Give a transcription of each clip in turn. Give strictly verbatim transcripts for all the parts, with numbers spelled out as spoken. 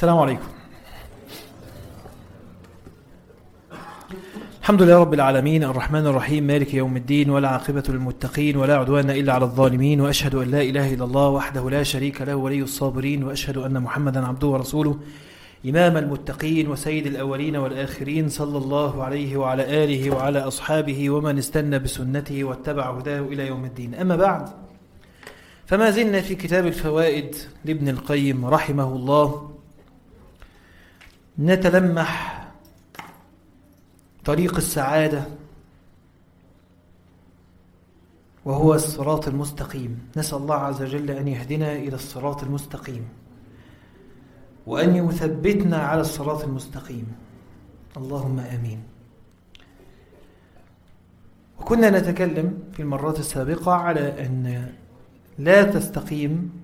السلام عليكم. الحمد لله رب العالمين الرحمن الرحيم مالك يوم الدين، ولا عاقبة للمتقين ولا عدوان إلا على الظالمين، وأشهد أن لا إله إلا الله وحده لا شريك له ولي الصابرين، وأشهد أن محمدا عبده ورسوله إمام المتقين وسيد الأولين والآخرين، صلى الله عليه وعلى آله وعلى أصحابه ومن استنى بسنته واتبع هداه إلى يوم الدين. أما بعد، فما زلنا في كتاب الفوائد لابن القيم رحمه الله نتلمح طريق السعادة، وهو الصراط المستقيم. نسأل الله عز وجل أن يهدنا إلى الصراط المستقيم، وأن يثبتنا على الصراط المستقيم، اللهم آمين. وكنا نتكلم في المرات السابقة على أن لا تستقيم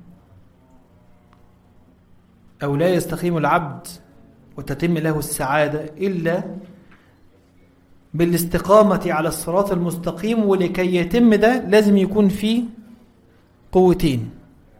أو لا يستقيم العبد وتتم له السعادة إلا بالاستقامة على الصراط المستقيم، ولكي يتم ده لازم يكون فيه قوتين.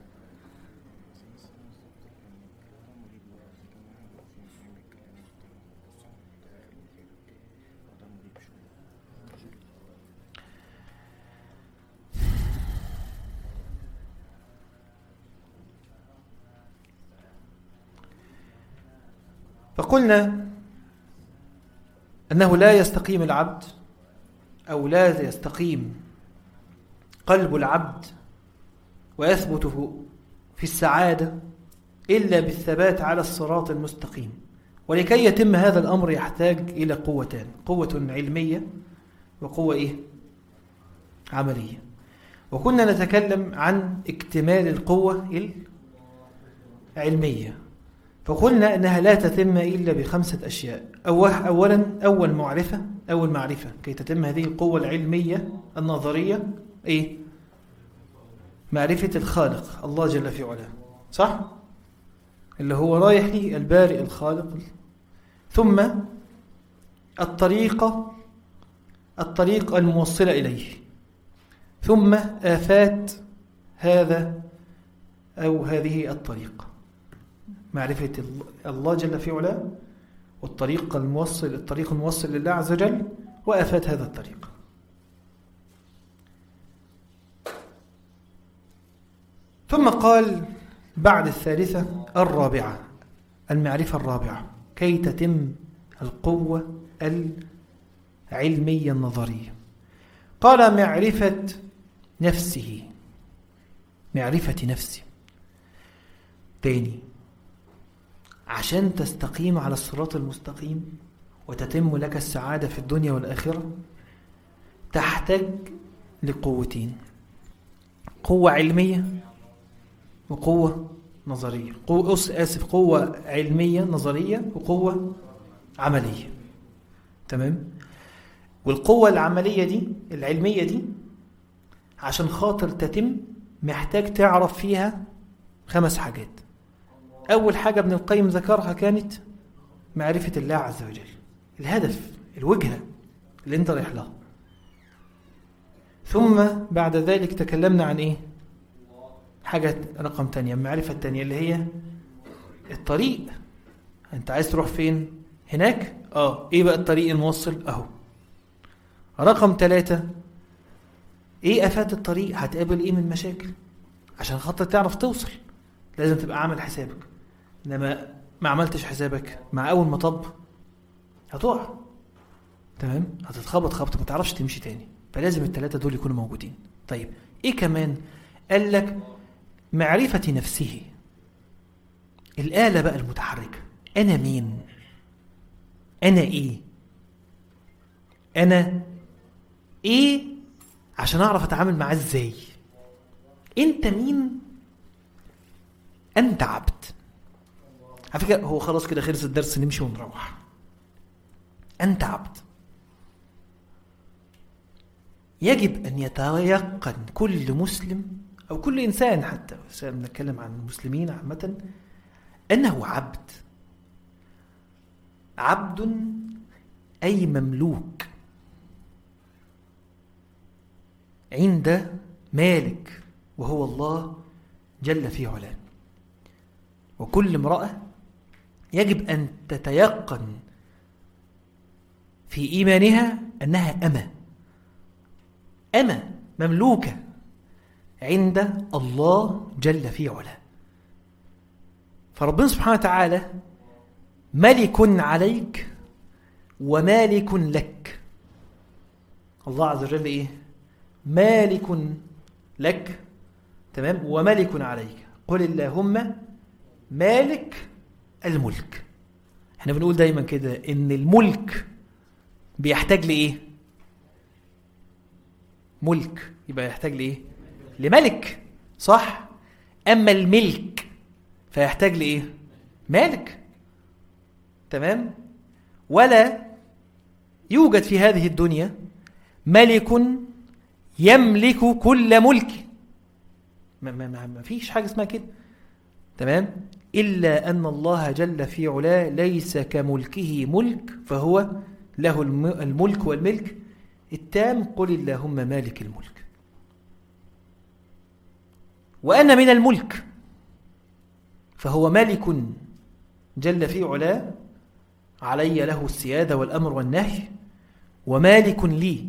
فقلنا أنه لا يستقيم العبد أو لا يستقيم قلب العبد ويثبت في السعادة إلا بالثبات على الصراط المستقيم. ولكي يتم هذا الأمر يحتاج إلى قوتان: قوة علمية وقوة إيه؟ عملية. وكنا نتكلم عن اكتمال القوة العلمية، فقلنا أنها لا تتم إلا بخمسة أشياء. أولا أول معرفة أول معرفة كي تتم هذه القوة العلمية النظرية إيه؟ معرفة الخالق الله جل في علاه، صح؟ اللي هو رايح لي البارئ الخالق. ثم الطريقة الطريق الموصلة إليه، ثم آفات هذا أو هذه الطريقة، معرفة الله جل في علاه، والطريق الموصل الطريق الموصل لله عز وجل، وآفات هذا الطريق. ثم قال بعد الثالثة الرابعة، المعرفة الرابعة كي تتم القوة العلمية النظرية. قال معرفة نفسه، معرفة نفسه. تاني، عشان تستقيم على الصراط المستقيم وتتم لك السعادة في الدنيا والآخرة تحتاج لقوتين: قوة علمية وقوة نظرية. قوة آسف قوة علمية نظرية وقوة عملية. تمام؟ والقوة العملية دي العلمية دي عشان خاطر تتم محتاج تعرف فيها خمس حاجات. أول حاجة ابن القيم ذكرها كانت معرفة الله عز وجل، الهدف، الوجهة اللي انت رايح لها. ثم بعد ذلك تكلمنا عن ايه؟ حاجة رقم تانية، المعرفة التانية اللي هي الطريق. انت عايز تروح فين؟ هناك؟ اه ايه بقى الطريق الموصل؟ اهو. رقم ثلاثة، ايه آفات الطريق؟ هتقابل ايه من مشاكل عشان خاطر تعرف توصل؟ لازم تبقى عامل حسابك. انما ما عملتش حسابك مع اول مطب هتقع. تمام؟ هتتخبط خبط ما تعرفش تمشي تاني. فلازم الثلاثه دول يكونوا موجودين. طيب ايه كمان؟ قال لك معرفة نفسه، الآلة بقى المتحركة. انا مين؟ انا ايه؟ انا ايه عشان اعرف اتعامل معاه ازاي. انت مين؟ أنت عبد. على فكرة هو خلاص كده خلص الدرس، نمشي ونروح. أنت عبد. يجب أن يتيقن كل مسلم أو كل إنسان، حتى بنتكلم عن المسلمين عامة، أنه عبد. عبد أي مملوك عند مالك، وهو الله جل في علاه. وكل امرأة يجب أن تتيقن في إيمانها أنها أمة أمة مملوكة عند الله جل في علاه. فربنا سبحانه وتعالى ملك عليك ومالك لك. الله عز وجل إيه؟ مالك لك، تمام، وملك عليك. قل اللهم مالك الملك. احنا بنقول دايما كده ان الملك بيحتاج لإيه؟ ملك، يبقى يحتاج لإيه؟ لملك، صح؟ أما الملك فيحتاج لإيه؟ مالك، تمام؟ ولا يوجد في هذه الدنيا ملك يملك كل ملك، ما, ما, ما, ما فيش حاجة اسمها كده، تمام؟ إلا أن الله جل في علاه ليس كملكه ملك، فهو له الملك والملك التام. قل اللهم مالك الملك. وأنا من الملك، فهو مالك جل في علاه علي له السيادة والأمر والنهي، ومالك لي،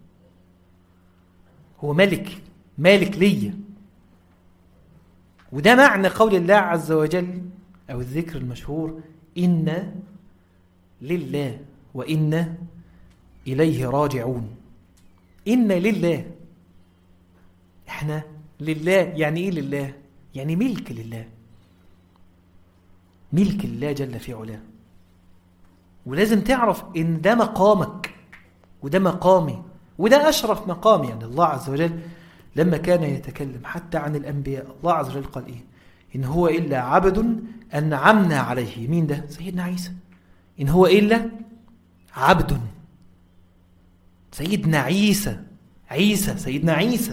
هو ملك مالك لي. وده معنى قول الله عز وجل أو الذكر المشهور إن لله وإن إليه راجعون. إن لله، إحنا لله. يعني إيه لله؟ يعني ملك لله، ملك الله جل في علاه. ولازم تعرف إن ده مقامك وده مقامي وده أشرف مقام. يعني الله عز وجل لما كان يتكلم حتى عن الأنبياء، الله عز وجل قال إيه؟ إن هو إلا عبد أنعمنا عليه. مين ده؟ سيدنا عيسى. إن هو إلا عبد، سيدنا عيسى عيسى سيدنا عيسى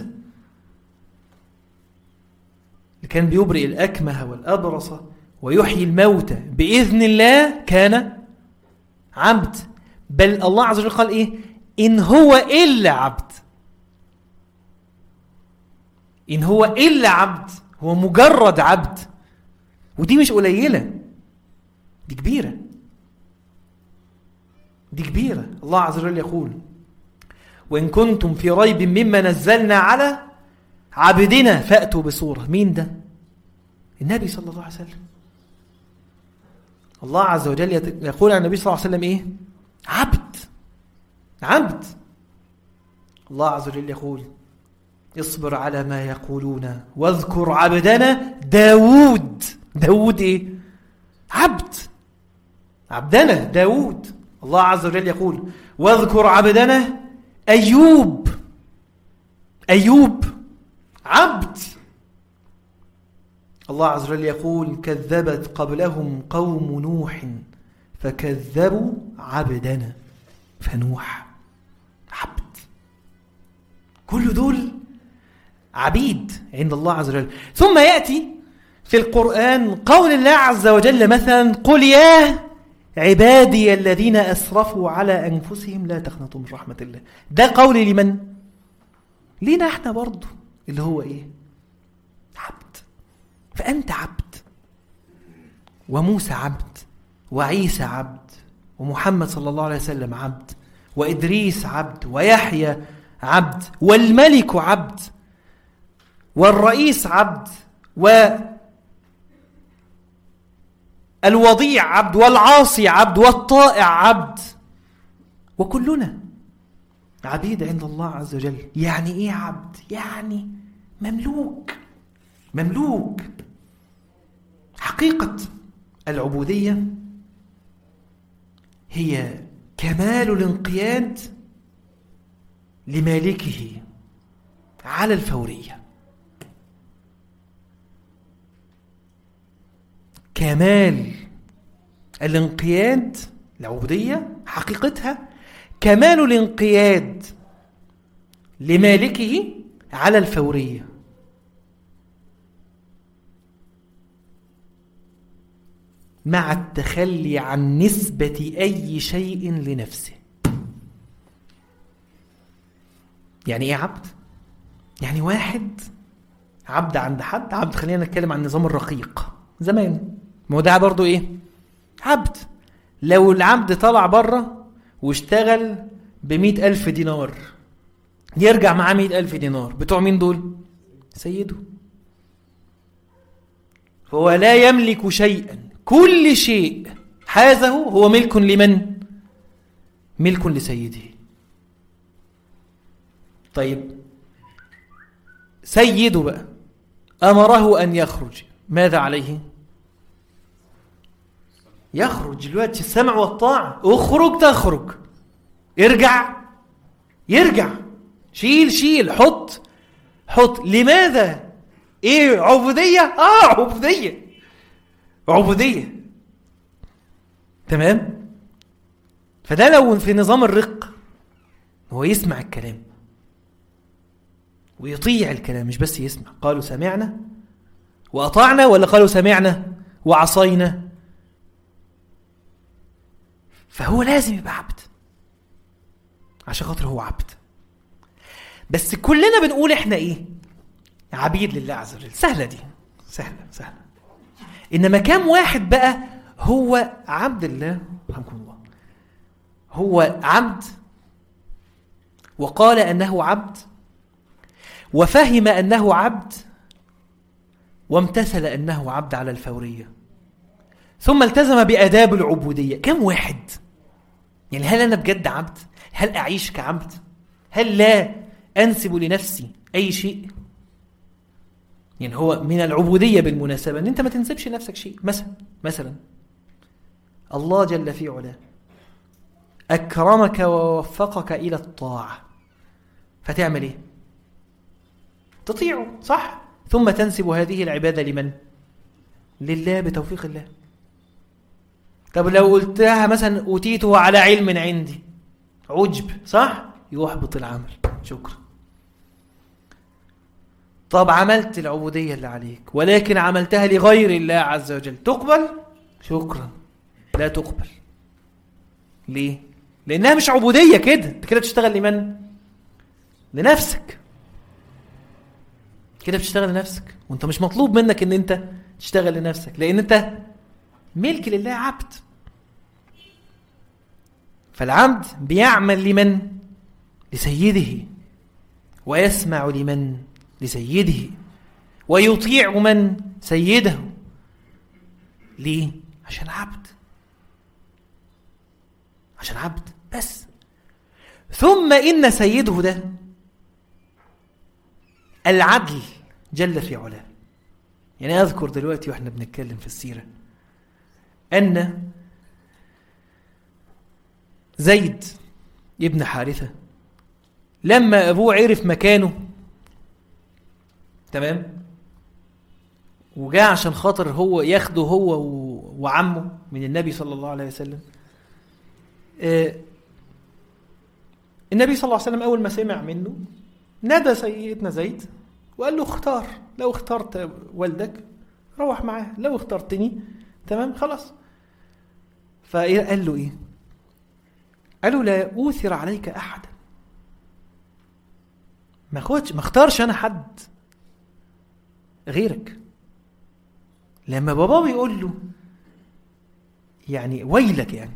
اللي كان بيبرئ الأكمه والأبرص ويحيي الموتى بإذن الله، كان عبد. بل الله عز وجل قال إيه؟ إن هو إلا عبد. إن هو إلا عبد، هو مجرد عبد. ودي مش قليلة، دي كبيرة، دي كبيرة. الله عز وجل يقول وإن كنتم في ريب مما نزلنا على عبدنا فأتوا بصورة. مين ده؟ النبي صلى الله عليه وسلم. الله عز وجل يقول عن النبي صلى الله عليه وسلم إيه؟ عبد عبد. الله عز وجل يقول اصبر على ما يقولون واذكر عبدنا داود. داود إيه؟ عبد، عبدنا داود. الله عز وجل يقول واذكر عبدنا أيوب. أيوب عبد. الله عز وجل يقول كذبت قبلهم قوم نوح فكذبوا عبدنا فنوح عبد. كل دول عبيد عند الله عز وجل. ثم يأتي في القرآن قول الله عز وجل مثلا قل يا عبادي الذين أسرفوا على أنفسهم لا تقنطوا من رحمة الله. ده قول لمن؟ لينا احنا برضو، اللي هو ايه؟ عبد. فأنت عبد، وموسى عبد، وعيسى عبد، ومحمد صلى الله عليه وسلم عبد، وإدريس عبد، ويحيى عبد، والملك عبد، والرئيس عبد، والوضيع عبد، والعاصي عبد، والطائع عبد، وكلنا عبيد عند الله عز وجل. يعني ايه عبد؟ يعني مملوك، مملوك. حقيقة العبودية هي كمال الانقياد لمالكه على الفورية. كمال الانقياد، العبودية حقيقتها كمال الانقياد لمالكه على الفورية. مع التخلي عن نسبة أي شيء لنفسه. يعني إيه عبد؟ يعني واحد عبد عند حد، عبد. خلينا نتكلم عن نظام الرقيق زمان، ما هو ده برضو إيه؟ عبد. لو العبد طلع بره واشتغل بمئة ألف دينار يرجع معاه مئة ألف دينار، بتوع مين دول؟ سيده. فهو لا يملك شيئا، كل شيء حازه هو ملك لمن؟ ملك لسيده. طيب سيده بقى أمره أن يخرج، ماذا عليه؟ يخرج. دلوقتي السمع والطاعة، اخرج تخرج، ارجع يرجع، شيل شيل، حط حط. لماذا؟ ايه؟ عبودية. اه عبودية عبودية تمام. فده لو في نظام الرق هو يسمع الكلام ويطيع الكلام، مش بس يسمع. قالوا سمعنا وأطعنا، ولا قالوا سمعنا وعصينا؟ فهو لازم يبقى عبد عشان خاطر هو عبد. بس كلنا بنقول احنا ايه؟ عبيد لله عز وجل. سهلة دي، سهلة سهلة. انما كم واحد بقى هو عبد الله؟ رحمكم الله. هو عبد وقال انه عبد وفهم انه عبد وامتثل انه عبد على الفورية، ثم التزم بآداب العبودية. كم واحد؟ يعني هل أنا بجد عبد؟ هل أعيش كعبد؟ هل لا أنسب لنفسي أي شيء؟ يعني هو من العبودية بالمناسبة أن أنت ما تنسبش لنفسك شيء. مثلا مثلا الله جل في علاه أكرمك ووفقك إلى الطاعة، فتعمل إيه؟ تطيعه، صح؟ ثم تنسب هذه العبادة لمن؟ لله بتوفيق الله. طب لو قلتها مثلا أوتيته على علم عندي، عجب، صح؟ يحبط العمل، شكرا. طب عملت العبودية اللي عليك ولكن عملتها لغير الله عز وجل، تقبل؟ شكرا، لا تقبل. ليه؟ لأنها مش عبودية كده. انت كده بتشتغل لمن؟ لنفسك. كده بتشتغل لنفسك، وانت مش مطلوب منك ان انت تشتغل لنفسك، لأن انت ملك لله، عبد. فالعبد بيعمل لمن؟ لسيده، ويسمع لمن؟ لسيده، ويطيع من؟ سيده. ليه؟ عشان عبد، عشان عبد بس. ثم إن سيده ده العدل جل في علاه. يعني أذكر دلوقتي وإحنا بنتكلم في السيرة أن زيد ابن حارثة لما أبوه عرف مكانه، تمام، وجاء عشان خاطر هو ياخده هو وعمه من النبي صلى الله عليه وسلم. آه النبي صلى الله عليه وسلم أول ما سمع منه نادى سيدنا زيد وقال له اختار، لو اخترت والدك روح معاه، لو اخترتني تمام خلاص. فقال له ايه؟ قالوا لا أوثر عليك أحدا، ما اخدش ما اختارش أنا حد غيرك. لما بابا بيقول له يعني ويلك، يعني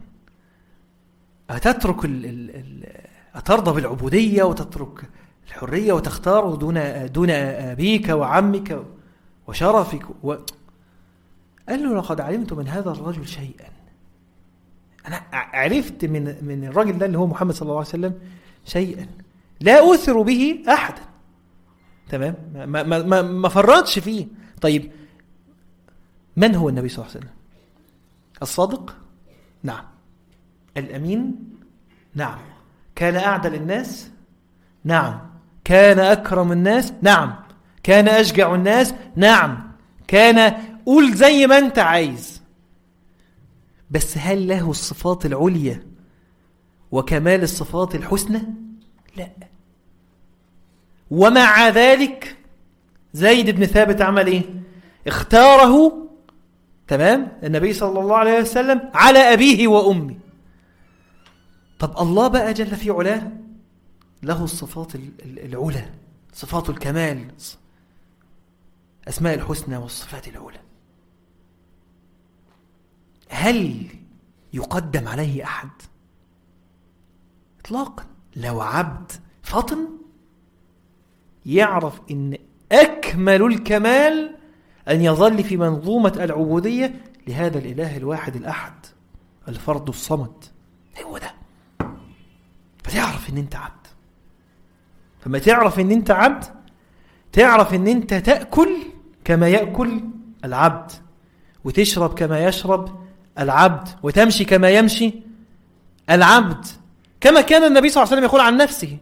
أتترك ال ال ال أترضى بالعبودية وتترك الحرية وتختار دون دون أبيك وعمك وشرفك و... قال له لقد علمت من هذا الرجل شيئا. أنا عرفت من من الرجل ده اللي هو محمد صلى الله عليه وسلم شيئا لا أثر به أحدا، تمام، ما ما ما, ما فرطش فيه. طيب من هو النبي صلى الله عليه وسلم؟ الصادق؟ نعم. الأمين؟ نعم. كان أعدل الناس؟ نعم. كان أكرم الناس؟ نعم. كان أشجع الناس؟ نعم. كان قول زي ما أنت عايز، بس هل له الصفات العليا وكمال الصفات الحسنى؟ لا. ومع ذلك زيد بن ثابت عمل ايه؟ اختاره، تمام، النبي صلى الله عليه وسلم على أبيه وأمه. طب الله بقى جل في علاه له الصفات العلى، صفات الكمال، أسماء الحسنى والصفات العلى. هل يقدم عليه أحد؟ إطلاقا. لو عبد فطن يعرف إن أكمل الكمال أن يظل في منظومة العبودية لهذا الإله الواحد الأحد الفرد الصمد. هو ده. فتعرف إن أنت عبد. فما تعرف إن أنت عبد تعرف إن أنت تأكل كما يأكل العبد، وتشرب كما يشرب العبد، وتمشي كما يمشي العبد، كما كان النبي صلى الله عليه وسلم يقول عن نفسه.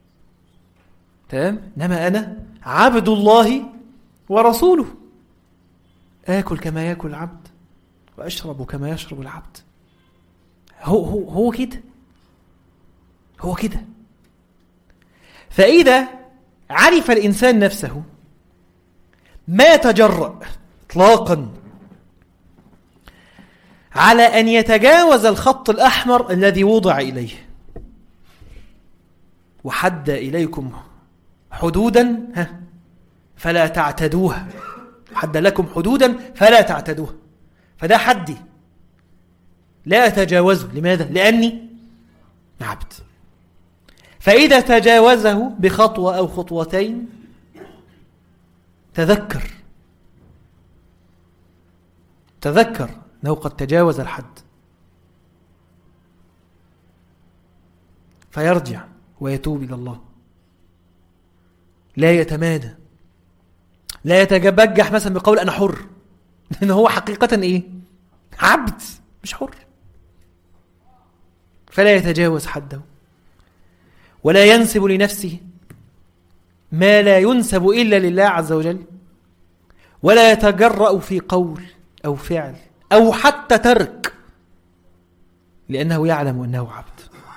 تمام؟ إنما أنا عبد الله ورسوله، آكل كما يأكل العبد وأشرب كما يشرب العبد. هو هو هو كده هو كده. فإذا عرف الإنسان نفسه ما تجرأ إطلاقا على أن يتجاوز الخط الأحمر الذي وضع إليه. وحد إليكم حدودا ها فلا تعتدوها، حد لكم حدودا فلا تعتدوها. فده حدي لا أتجاوزه. لماذا؟ لأني عبد. فإذا تجاوزه بخطوة أو خطوتين تذكر تذكر أنه قد تجاوز الحد، فيرجع ويتوب إلى الله. لا يتمادى، لا يتبجح مثلا بقول أنا حر، لأنه هو حقيقة إيه؟ عبد مش حر. فلا يتجاوز حده، ولا ينسب لنفسه ما لا ينسب إلا لله عز وجل، ولا يتجرأ في قول أو فعل أو حتى ترك، لأنه يعلم أنه عبد.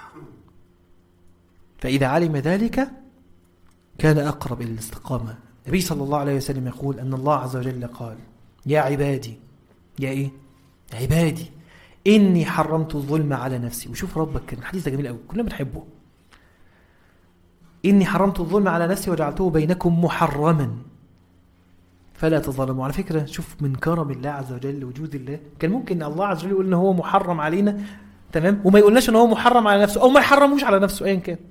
فإذا علم ذلك كان أقرب إلى الاستقامة. النبي صلى الله عليه وسلم يقول أن الله عز وجل قال يا عبادي، يا إيه؟ عبادي إني حرمت الظلم على نفسي. وشوف ربك، كان الحديث ده جميل قوي كلنا بنحبه. إني حرمت الظلم على نفسي وجعلته بينكم محرما فلا تظلموا. على فكرة شوف من كرم الله عز وجل وجود الله، كان ممكن الله عز وجل يقول إن هو محرم علينا، تمام، وما يقولناش إن هو محرم على نفسه أو ما يحرموش على نفسه، أيا كان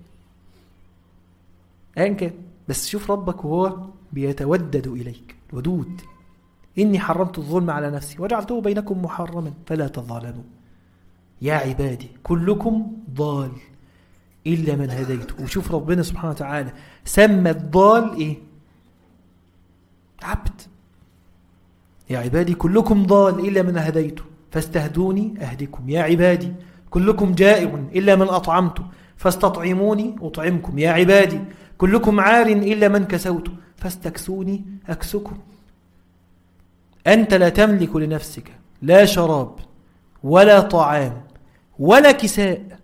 أيا كان. بس شوف ربك وهو بيتودد إليك، ودود. إني حرمت الظلم على نفسي وجعلته بينكم محرما فلا تظالموا. يا عبادي كلكم ضال إلا من هديته. وشوف ربنا سبحانه وتعالى سمى الضال إيه؟ عبد. يا عبادي كلكم ضال إلا من هديته فاستهدوني أهدكم. يا عبادي كلكم جائع إلا من أطعمته فاستطعموني أطعمكم. يا عبادي كلكم عار إلا من كسوته فاستكسوني أكسكم. أنت لا تملك لنفسك لا شراب ولا طعام ولا كساء،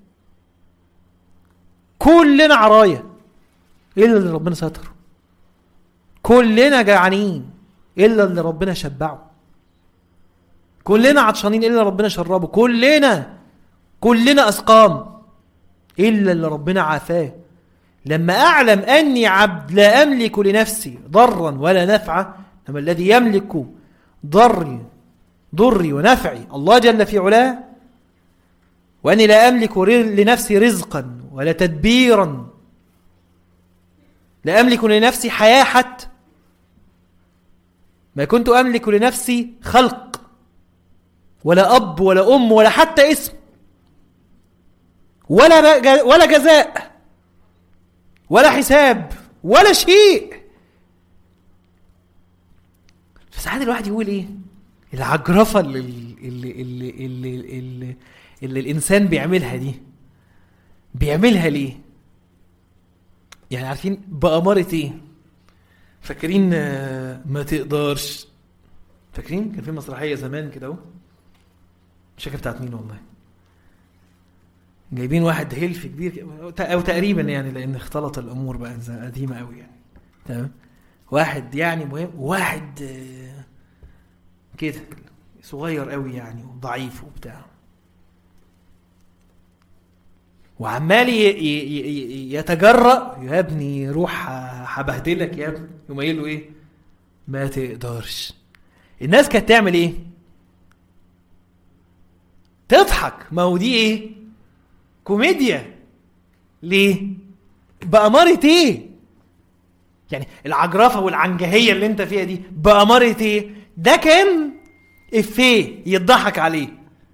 كلنا عراية إلا اللي ربنا ستره، كلنا جعانين إلا اللي ربنا شبعه، كلنا عطشانين إلا اللي ربنا شربه، كلنا كلنا أسقام إلا اللي ربنا عافاه. لما أعلم أني عبد لا أملك لنفسي ضرا ولا نفعا، لما الذي يملك ضري ضري ونفعي الله جل في علاه، وأني لا أملك لنفسي رزقا ولا تدبيرا، لا أملك لنفسي حياة حتى، ما كنت أملك لنفسي خلق ولا أب ولا أم ولا حتى اسم ولا ولا جزاء ولا حساب ولا شيء. فساعات الواحد يقول إيه العجرفة اللي, اللي, اللي, اللي, اللي, اللي الإنسان بيعملها دي، بيعملها ليه؟ يعني عارفين بأمارة إيه؟ فاكرين ما تقدرش؟ فاكرين كان في مسرحية زمان كده اهو، مش فاكر بتاعت مين والله، جايبين واحد هيلف كبير او تقريبا يعني، لان اختلط الامور بقى قديمه قوي يعني، تمام، واحد يعني مهم، واحد كده صغير قوي يعني وضعيف وبتاع، وعمال يتجرأ، يا ابني روح هبهدلك يا ابني، يقوم قايل له ايه؟ ما تقدرش. الناس كانت تعمل ايه؟ تضحك. ما هو دي ايه؟ كوميديا. ليه؟ بأمارة ايه؟ يعني العجرفة والعنجهية اللي انت فيها دي بأمارة ايه؟ ده كان افيه يضحك عليه.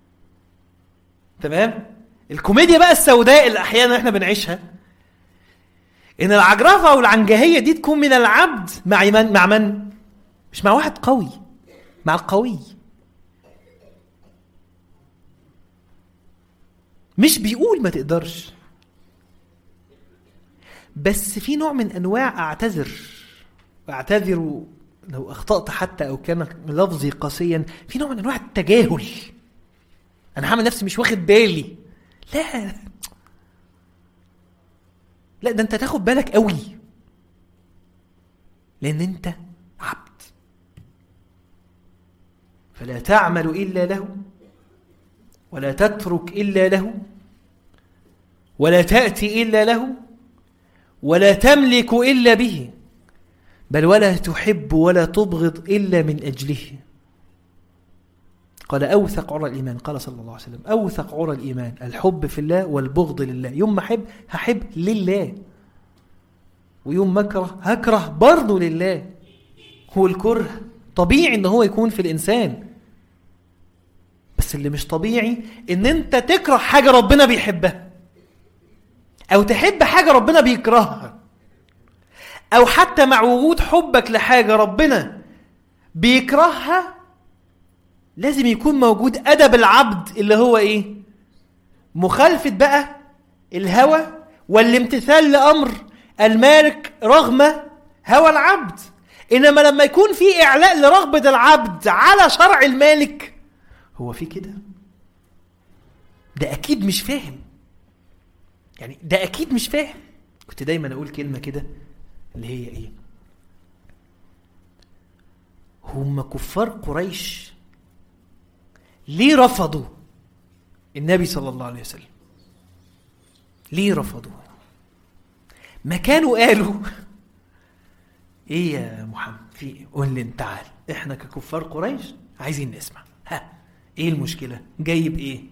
تمام؟ الكوميديا بقى السوداء اللي احيانا احنا بنعيشها، ان العجرفة والعنجهية دي تكون من العبد مع من؟ مع من؟ مش مع واحد قوي، مع القوي. مش بيقول ما تقدرش، بس في نوع من انواع اعتذر واعتذر لو اخطأت حتى او كان لفظي قاسيا، في نوع من انواع التجاهل. انا هعمل نفسي مش واخد بالي. لا لا، ده انت تاخد بالك قوي، لان انت عبد. فلا تعمل الا له، ولا تترك الا له، ولا تأتي الا له، ولا تملك الا به، بل ولا تحب ولا تبغض الا من اجله. قال اوثق عرى الايمان، قال صلى الله عليه وسلم اوثق عرى الايمان الحب في الله والبغض لله. يوم ما احب هحب لله، ويوم ما اكره هكره برضه لله. هو الكره طبيعي ان هو يكون في الانسان، بس اللي مش طبيعي ان انت تكره حاجه ربنا بيحبها، او تحب حاجه ربنا بيكرهها، او حتى مع وجود حبك لحاجه ربنا بيكرهها لازم يكون موجود ادب العبد اللي هو ايه؟ مخالفه بقى الهوى والامتثال لامر المالك رغم هوى العبد. انما لما يكون في اعلاء لرغبه العبد على شرع المالك، هو في كده؟ ده اكيد مش فاهم. يعني ده اكيد مش فاهم. كنت دايما اقول كلمه كده اللي هي ايه؟ هم كفار قريش ليه رفضوا النبي صلى الله عليه وسلم؟ ليه رفضوا؟ ما كانوا قالوا ايه يا محمد في ايه؟ قول لي انت، تعال احنا ككفار قريش عايزين نسمع، ها ايه المشكله؟ جايب ايه؟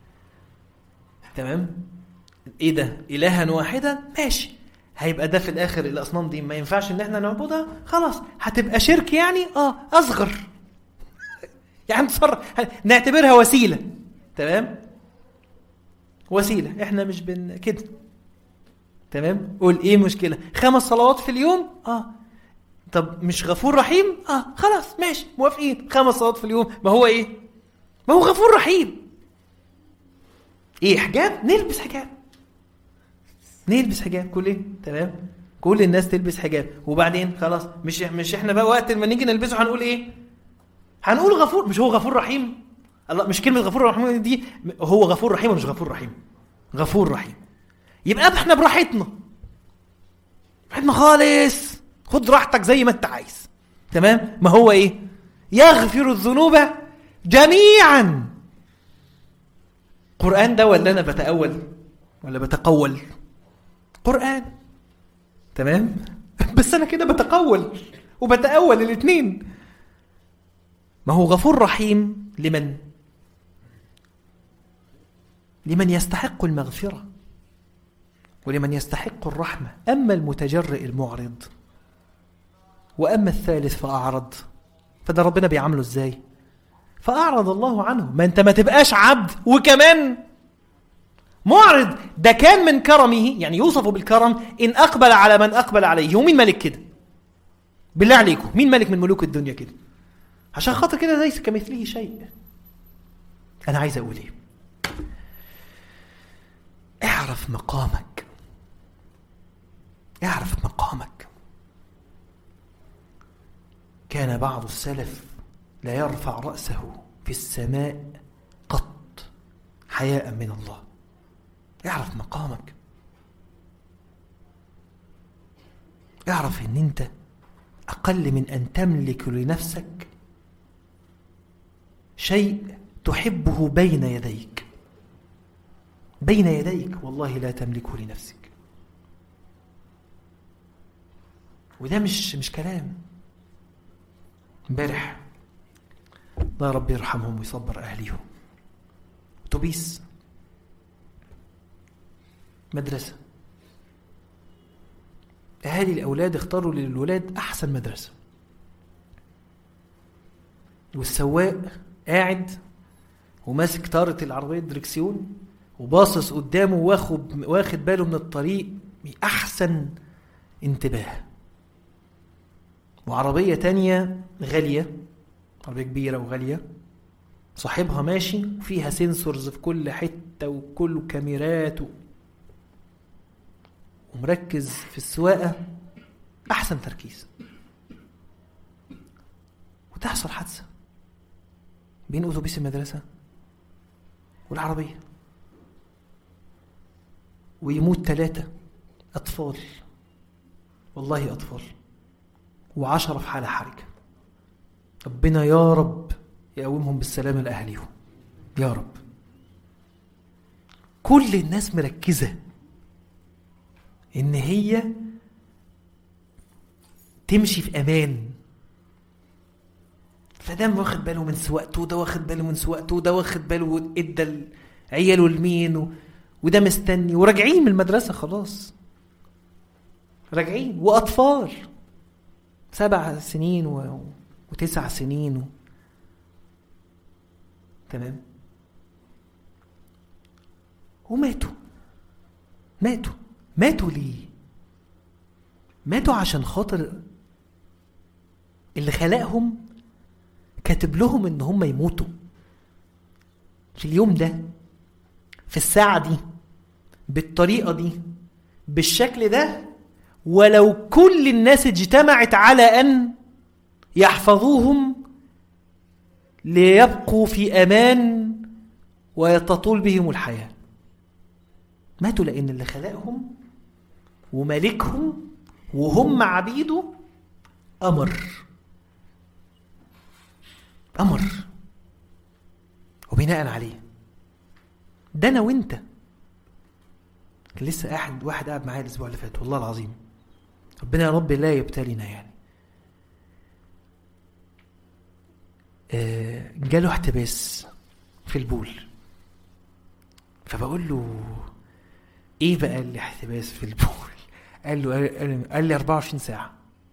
تمام؟ ايه ده؟ الها واحدا؟ ماشي، هيبقى ده في الاخر الاصنام دي ما ينفعش ان احنا نعبدها، خلاص هتبقى شرك يعني اه اصغر يعني تصرف، نعتبرها وسيله. تمام؟ وسيله، احنا مش بن كده. تمام؟ قول ايه مشكله؟ خمس صلوات في اليوم؟ اه طب مش غفور رحيم؟ اه خلاص ماشي موافقين، خمس صلوات في اليوم. ما هو ايه؟ ما هو غفور رحيم. ايه حجاب؟ نلبس حجاب، نلبس حجاب كل ايه؟ تمام؟ كل الناس تلبس حجاب، وبعدين خلاص مش مش احنا بقى وقت ما نيجي نلبسه هنقول ايه؟ هنقول غفور. مش هو غفور رحيم؟ الله، مش كلمه غفور رحيم دي هو غفور رحيم ولا مش غفور رحيم؟ غفور رحيم. يبقى احنا براحتنا، براحتنا خالص، خد راحتك زي ما انت عايز. تمام؟ ما هو ايه؟ يغفر الذنوب جميعا. قرآن ده ولا انا بتأول ولا بتقول؟ قرآن. تمام؟ بس انا كده بتقول وبتأول الاثنين. ما هو غفور رحيم لمن؟ لمن يستحق المغفرة ولمن يستحق الرحمة. أما المتجرئ المعرض وأما الثالث فأعرض، فده ربنا بيعمله ازاي؟ فأعرض الله عنه. ما انت ما تبقاش عبد وكمان معرض. ده كان من كرمه، يعني يوصف بالكرم إن أقبل على من أقبل عليه. ومين ملك كده؟ بالله عليكم مين ملك من ملوك الدنيا كده؟ عشان خاطر كده ليس كمثله شيء. أنا عايز أقول إيه؟ اعرف مقامك، اعرف مقامك. كان بعض السلف لا يرفع رأسه في السماء قط حياء من الله. اعرف مقامك، اعرف ان انت اقل من ان تملك لنفسك شيء تحبه بين يديك. بين يديك والله لا تملكه لنفسك. وده مش مش كلام. امبارح الله ربي يرحمهم ويصبر اهليهم، أتوبيس، مدرسة، أهالي الأولاد اختاروا للولاد أحسن مدرسة، والسواق قاعد وماسك طارة العربية الدركسيون وباصص قدامه واخد واخد باله من الطريق بأحسن انتباه. وعربية تانية غالية، عربية كبيرة وغالية، صاحبها ماشي وفيها سنسورز في كل حتة وكل كاميرات و... ومركز في السواقة أحسن تركيز، وتحصل حادثة بين أتوبيس المدرسة والعربية ويموت ثلاثة أطفال، والله أطفال، وعشرة في حالة حرجة. ربنا يا رب يقومهم بالسلامة لأهليهم يا رب. كل الناس مركزة إن هي تمشي في أمان، فده واخد باله من سواقته، وده واخد باله من سواقته، وده واخد باله ادى عياله لمين، وده مستني، وراجعين من المدرسة خلاص، راجعين، وأطفال سبع سنين و... وتسع سنين و... تمام، وماتوا. ماتوا ماتوا ليه؟ ماتوا عشان خاطر اللي خلقهم كاتب لهم ان هم يموتوا في اليوم ده، في الساعة دي، بالطريقة دي، بالشكل ده، ولو كل الناس اجتمعت على أن يحفظوهم ليبقوا في أمان ويتطول بهم الحياة. ماتوا لأن اللي خلقهم وملكهم وهم عبيده أمر أمر وبناء عليه. ده أنا وإنت. كان لسه قاعد واحد قاعد معايا الأسبوع اللي فات، والله العظيم ربنا يا رب لا يبتلينا يعني. آه جاله احتباس في البول، فبقول له ايه بقى الاحتباس في البول؟ قال له قال لي أربعة وعشرين ساعة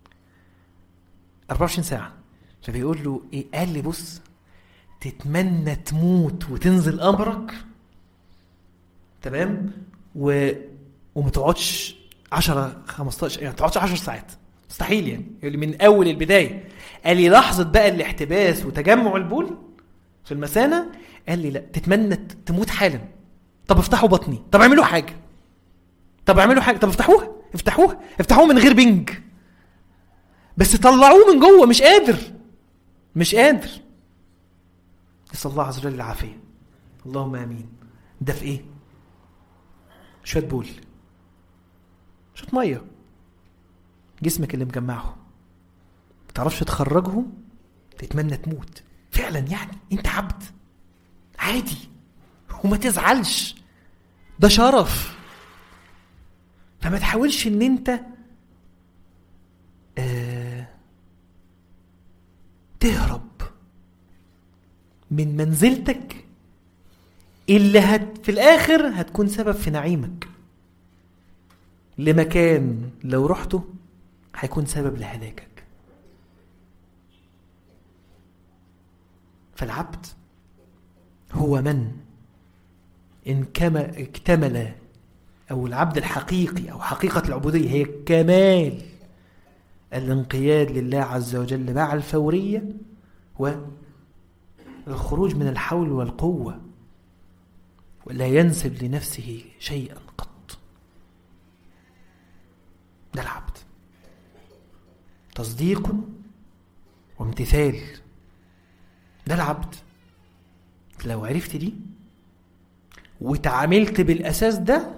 أربعة وعشرين ساعة. فبيقول له ايه؟ قال لي بص، تتمنى تموت وتنزل امرك تمام و وما تقعدش عشرة خمستاشر، يعني تقعدش عشر ساعات، مستحيل يعني. يعني من اول البدايه. قال لي لحظه بقى الاحتباس وتجمع البول في المثانه، قال لي لا، تتمنى تموت حالا. طب افتحوا بطني، طب اعملوا حاجه، طب اعملوا حاجه، طب افتحوها افتحوها افتحوها من غير بنج، بس طلعوه من جوه، مش قادر مش قادر نسأل الله عز وجل العافيه، اللهم امين. ده في ايه؟ شويه بول، شويه ميه، جسمك اللي مجمعهم، ما تعرفش تخرجهم، تتمنى تموت فعلا. يعني انت عبد عادي وما تزعلش، ده شرف. فما تحاولش ان انت آه تهرب من منزلتك اللي هت في الاخر هتكون سبب في نعيمك، لمكان لو رحته هيكون سبب لهلاكك. فالعبد هو من إن كما اكتمل، أو العبد الحقيقي أو حقيقة العبودية هي كمال الانقياد لله عز وجل مع الفورية والخروج من الحول والقوة، ولا ينسب لنفسه شيئا قط. ده العبد، تصديق وامتثال. ده العبد. لو عرفت دي وتعاملت بالأساس ده،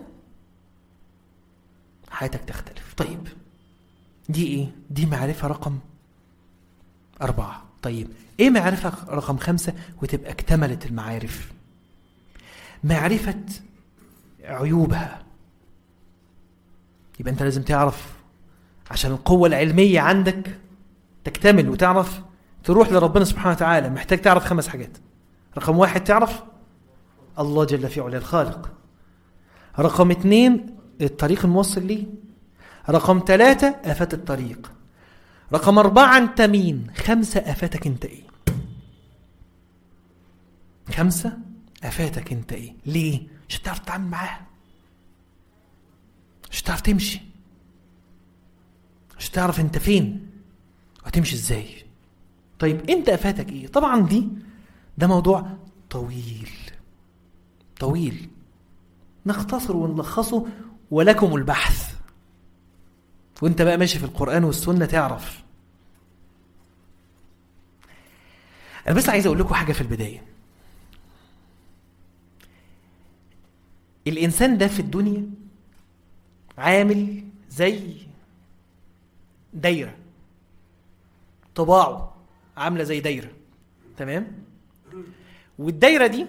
حياتك تختلف. طيب دي ايه؟ دي معرفة رقم أربعة. طيب ايه معرفة رقم خمسة وتبقى اكتملت المعارف؟ معرفة عيوبها. يبقى انت لازم تعرف عشان القوة العلمية عندك تكتمل وتعرف تروح لربنا سبحانه وتعالى، محتاج تعرف خمس حاجات. رقم واحد، تعرف الله جل في علا الخالق. رقم اتنين الطريق الموصل ليه. رقم ثلاثة آفات الطريق. رقم أربعة أنت مين. خمسة آفاتك أنت إيه. خمسة آفاتك أنت إيه. ليه؟ مش هتعرف تتعامل معاها، مش هتعرف تمشي، مش هتعرف أنت فين وهتمشي إزاي. طيب أنت آفاتك إيه؟ طبعا دي ده موضوع طويل طويل نختصر ونلخصه ولكم البحث، وانت بقى ماشي في القرآن والسنة تعرف. انا بس عايز اقول لكم حاجة في البداية. الانسان ده في الدنيا عامل زي دايرة، طباعه عاملة زي دايرة، تمام؟ والدايرة دي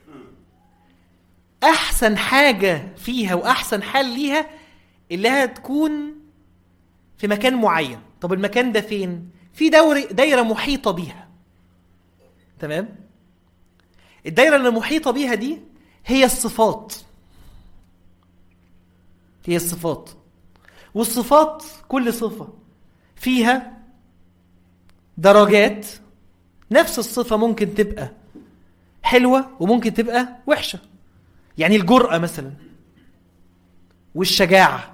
احسن حاجة فيها واحسن حال ليها اللي هتكون في مكان معين. طب المكان ده فين؟ في دوري دايرة محيطة بيها، تمام؟ الدايرة اللي محيطة بيها دي هي الصفات، هي الصفات. والصفات كل صفة فيها درجات. نفس الصفة ممكن تبقى حلوة وممكن تبقى وحشة. يعني الجرأة مثلا والشجاعة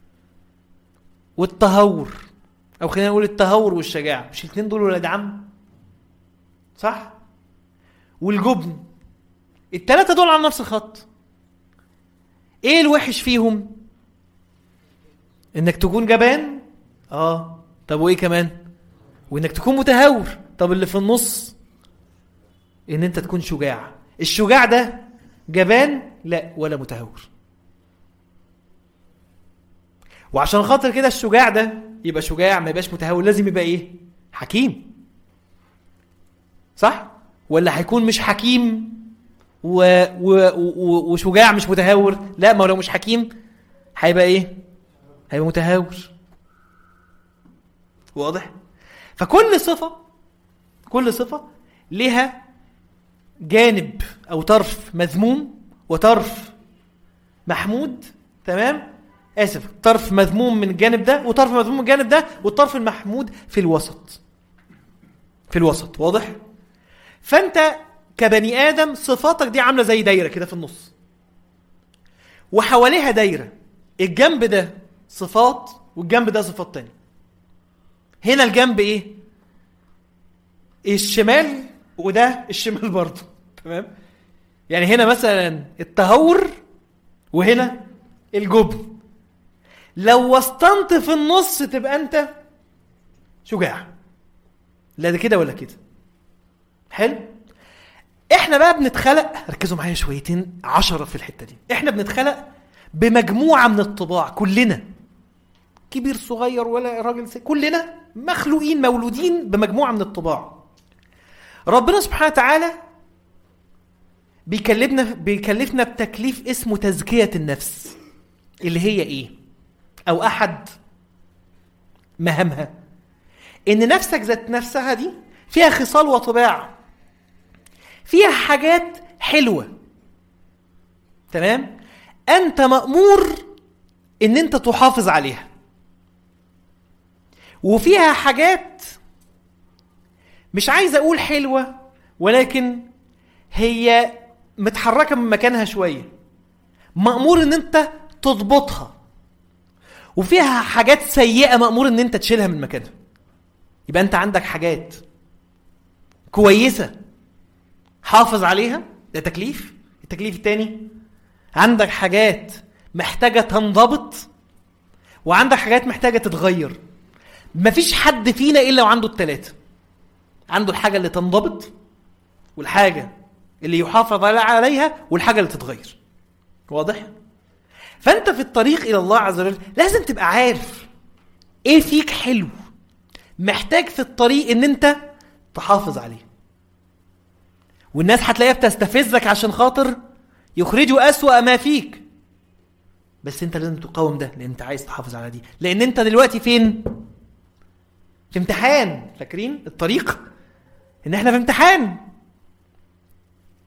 والتهور، او خلينا نقول التهور والشجاعة، مش الاثنين دول ولاد عم؟ صح؟ والجبن، الثلاثة دول على نفس الخط. ايه الوحش فيهم؟ انك تكون جبان. اه طب وايه كمان؟ وانك تكون متهور. طب اللي في النص ان انت تكون شجاع. الشجاع ده جبان؟ لا، ولا متهور. وعشان خاطر كده الشجاع ده يبقى شجاع ما يبقاش متهور، لازم يبقى ايه؟ حكيم، صح؟ ولا هيكون مش حكيم و... و... و... وشجاع مش متهور؟ لا، ما لو مش حكيم هيبقى ايه؟ هيبقى متهور. واضح؟ فكل صفة كل صفة لها جانب او طرف مذموم وطرف محمود، تمام؟ اسف، طرف مذموم من الجانب ده وطرف مذموم من الجانب ده، والطرف المحمود في الوسط، في الوسط. واضح؟ فانت كبني ادم صفاتك دي عامله زي دايره كده في النص، وحواليها دايره. الجنب ده صفات والجنب ده صفات تانية. هنا الجنب ايه؟ الشمال، وده الشمال برضه، تمام؟ يعني هنا مثلا التهور وهنا الجبن. لو وسطنت في النص تبقى انت شجاع. لا ده كده ولا كده. حلو؟ احنا بقى بنتخلق، ركزوا معايا شويتين عشرة في الحتة دي. احنا بنتخلق بمجموعة من الطباع كلنا، كبير صغير ولا راجل سي. كلنا مخلوقين مولودين بمجموعة من الطباع. ربنا سبحانه وتعالى بيكلفنا بيكلفنا بتكليف اسمه تزكية النفس، اللي هي ايه؟ او احد مهامها ان نفسك ذات نفسها دي فيها خصال وطباع، فيها حاجات حلوة، تمام؟ انت مأمور ان انت تحافظ عليها. وفيها حاجات مش عايز اقول حلوة، ولكن هي متحركة من مكانها شوية، مأمور ان انت تضبطها. وفيها حاجات سيئة مأمور ان انت تشيلها من مكانها. يبقى انت عندك حاجات كويسة حافظ عليها، ده تكليف. التكليف التاني عندك حاجات محتاجة تنضبط، وعندك حاجات محتاجة تتغير. مفيش حد فينا إلا وعنده التلاتة. عنده الحاجة اللي تنضبط، والحاجة اللي يحافظ عليها، والحاجة اللي تتغير. واضح؟ فأنت في الطريق إلى الله عز وجل لازم تبقى عارف إيه فيك حلو محتاج في الطريق إن أنت تحافظ عليه. والناس هتلاقيها بتستفزك عشان خاطر يخرجوا أسوأ ما فيك، بس أنت لازم تقاوم ده، لأن أنت عايز تحافظ على دي. لأن أنت دلوقتي فين؟ في امتحان. فاكرين الطريق؟ إن إحنا في امتحان.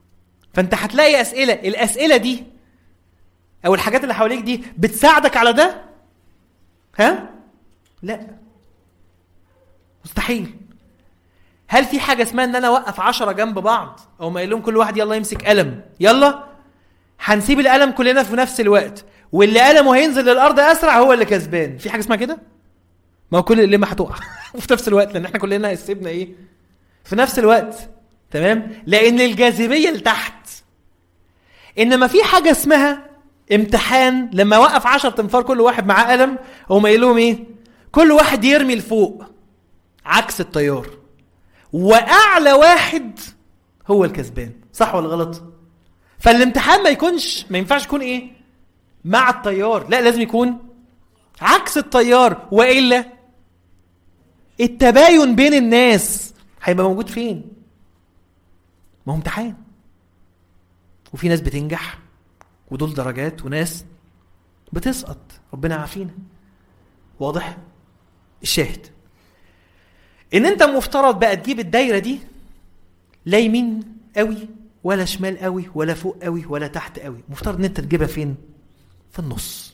فانت هتلاقي اسئله، الاسئله دي او الحاجات اللي حواليك دي بتساعدك على ده؟ ها؟ لا، مستحيل. هل في حاجه اسمها ان انا اوقف عشرة جنب بعض او ما اقول لهم كل واحد يلا يمسك قلم، يلا هنسيب القلم كلنا في نفس الوقت واللي قلمه هينزل للارض اسرع هو اللي كسبان؟ في حاجه اسمها كده؟ ما هو كل اللي ما هتقع وفي نفس الوقت، لان احنا كلنا هيسيبنا ايه في نفس الوقت. تمام؟ لان الجاذبيه لتحت. انما في حاجه اسمها امتحان، لما وقف عشر تنفار كل واحد معاه قلم وما يقول لهم ايه؟ كل واحد يرمي لفوق عكس التيار، واعلى واحد هو الكسبان. صح ولا غلط؟ فالامتحان ما يكونش، ما ينفعش يكون ايه مع التيار، لا لازم يكون عكس التيار، والا التباين بين الناس هيبقى موجود فين؟ ما هو امتحان، وفي ناس بتنجح ودول درجات وناس بتسقط، ربنا عافينا. واضح؟ الشاهد ان انت مفترض بقى تجيب الدايره دي لا يمين قوي ولا شمال قوي ولا فوق قوي ولا تحت قوي، مفترض ان انت تجيبها فين؟ في النص.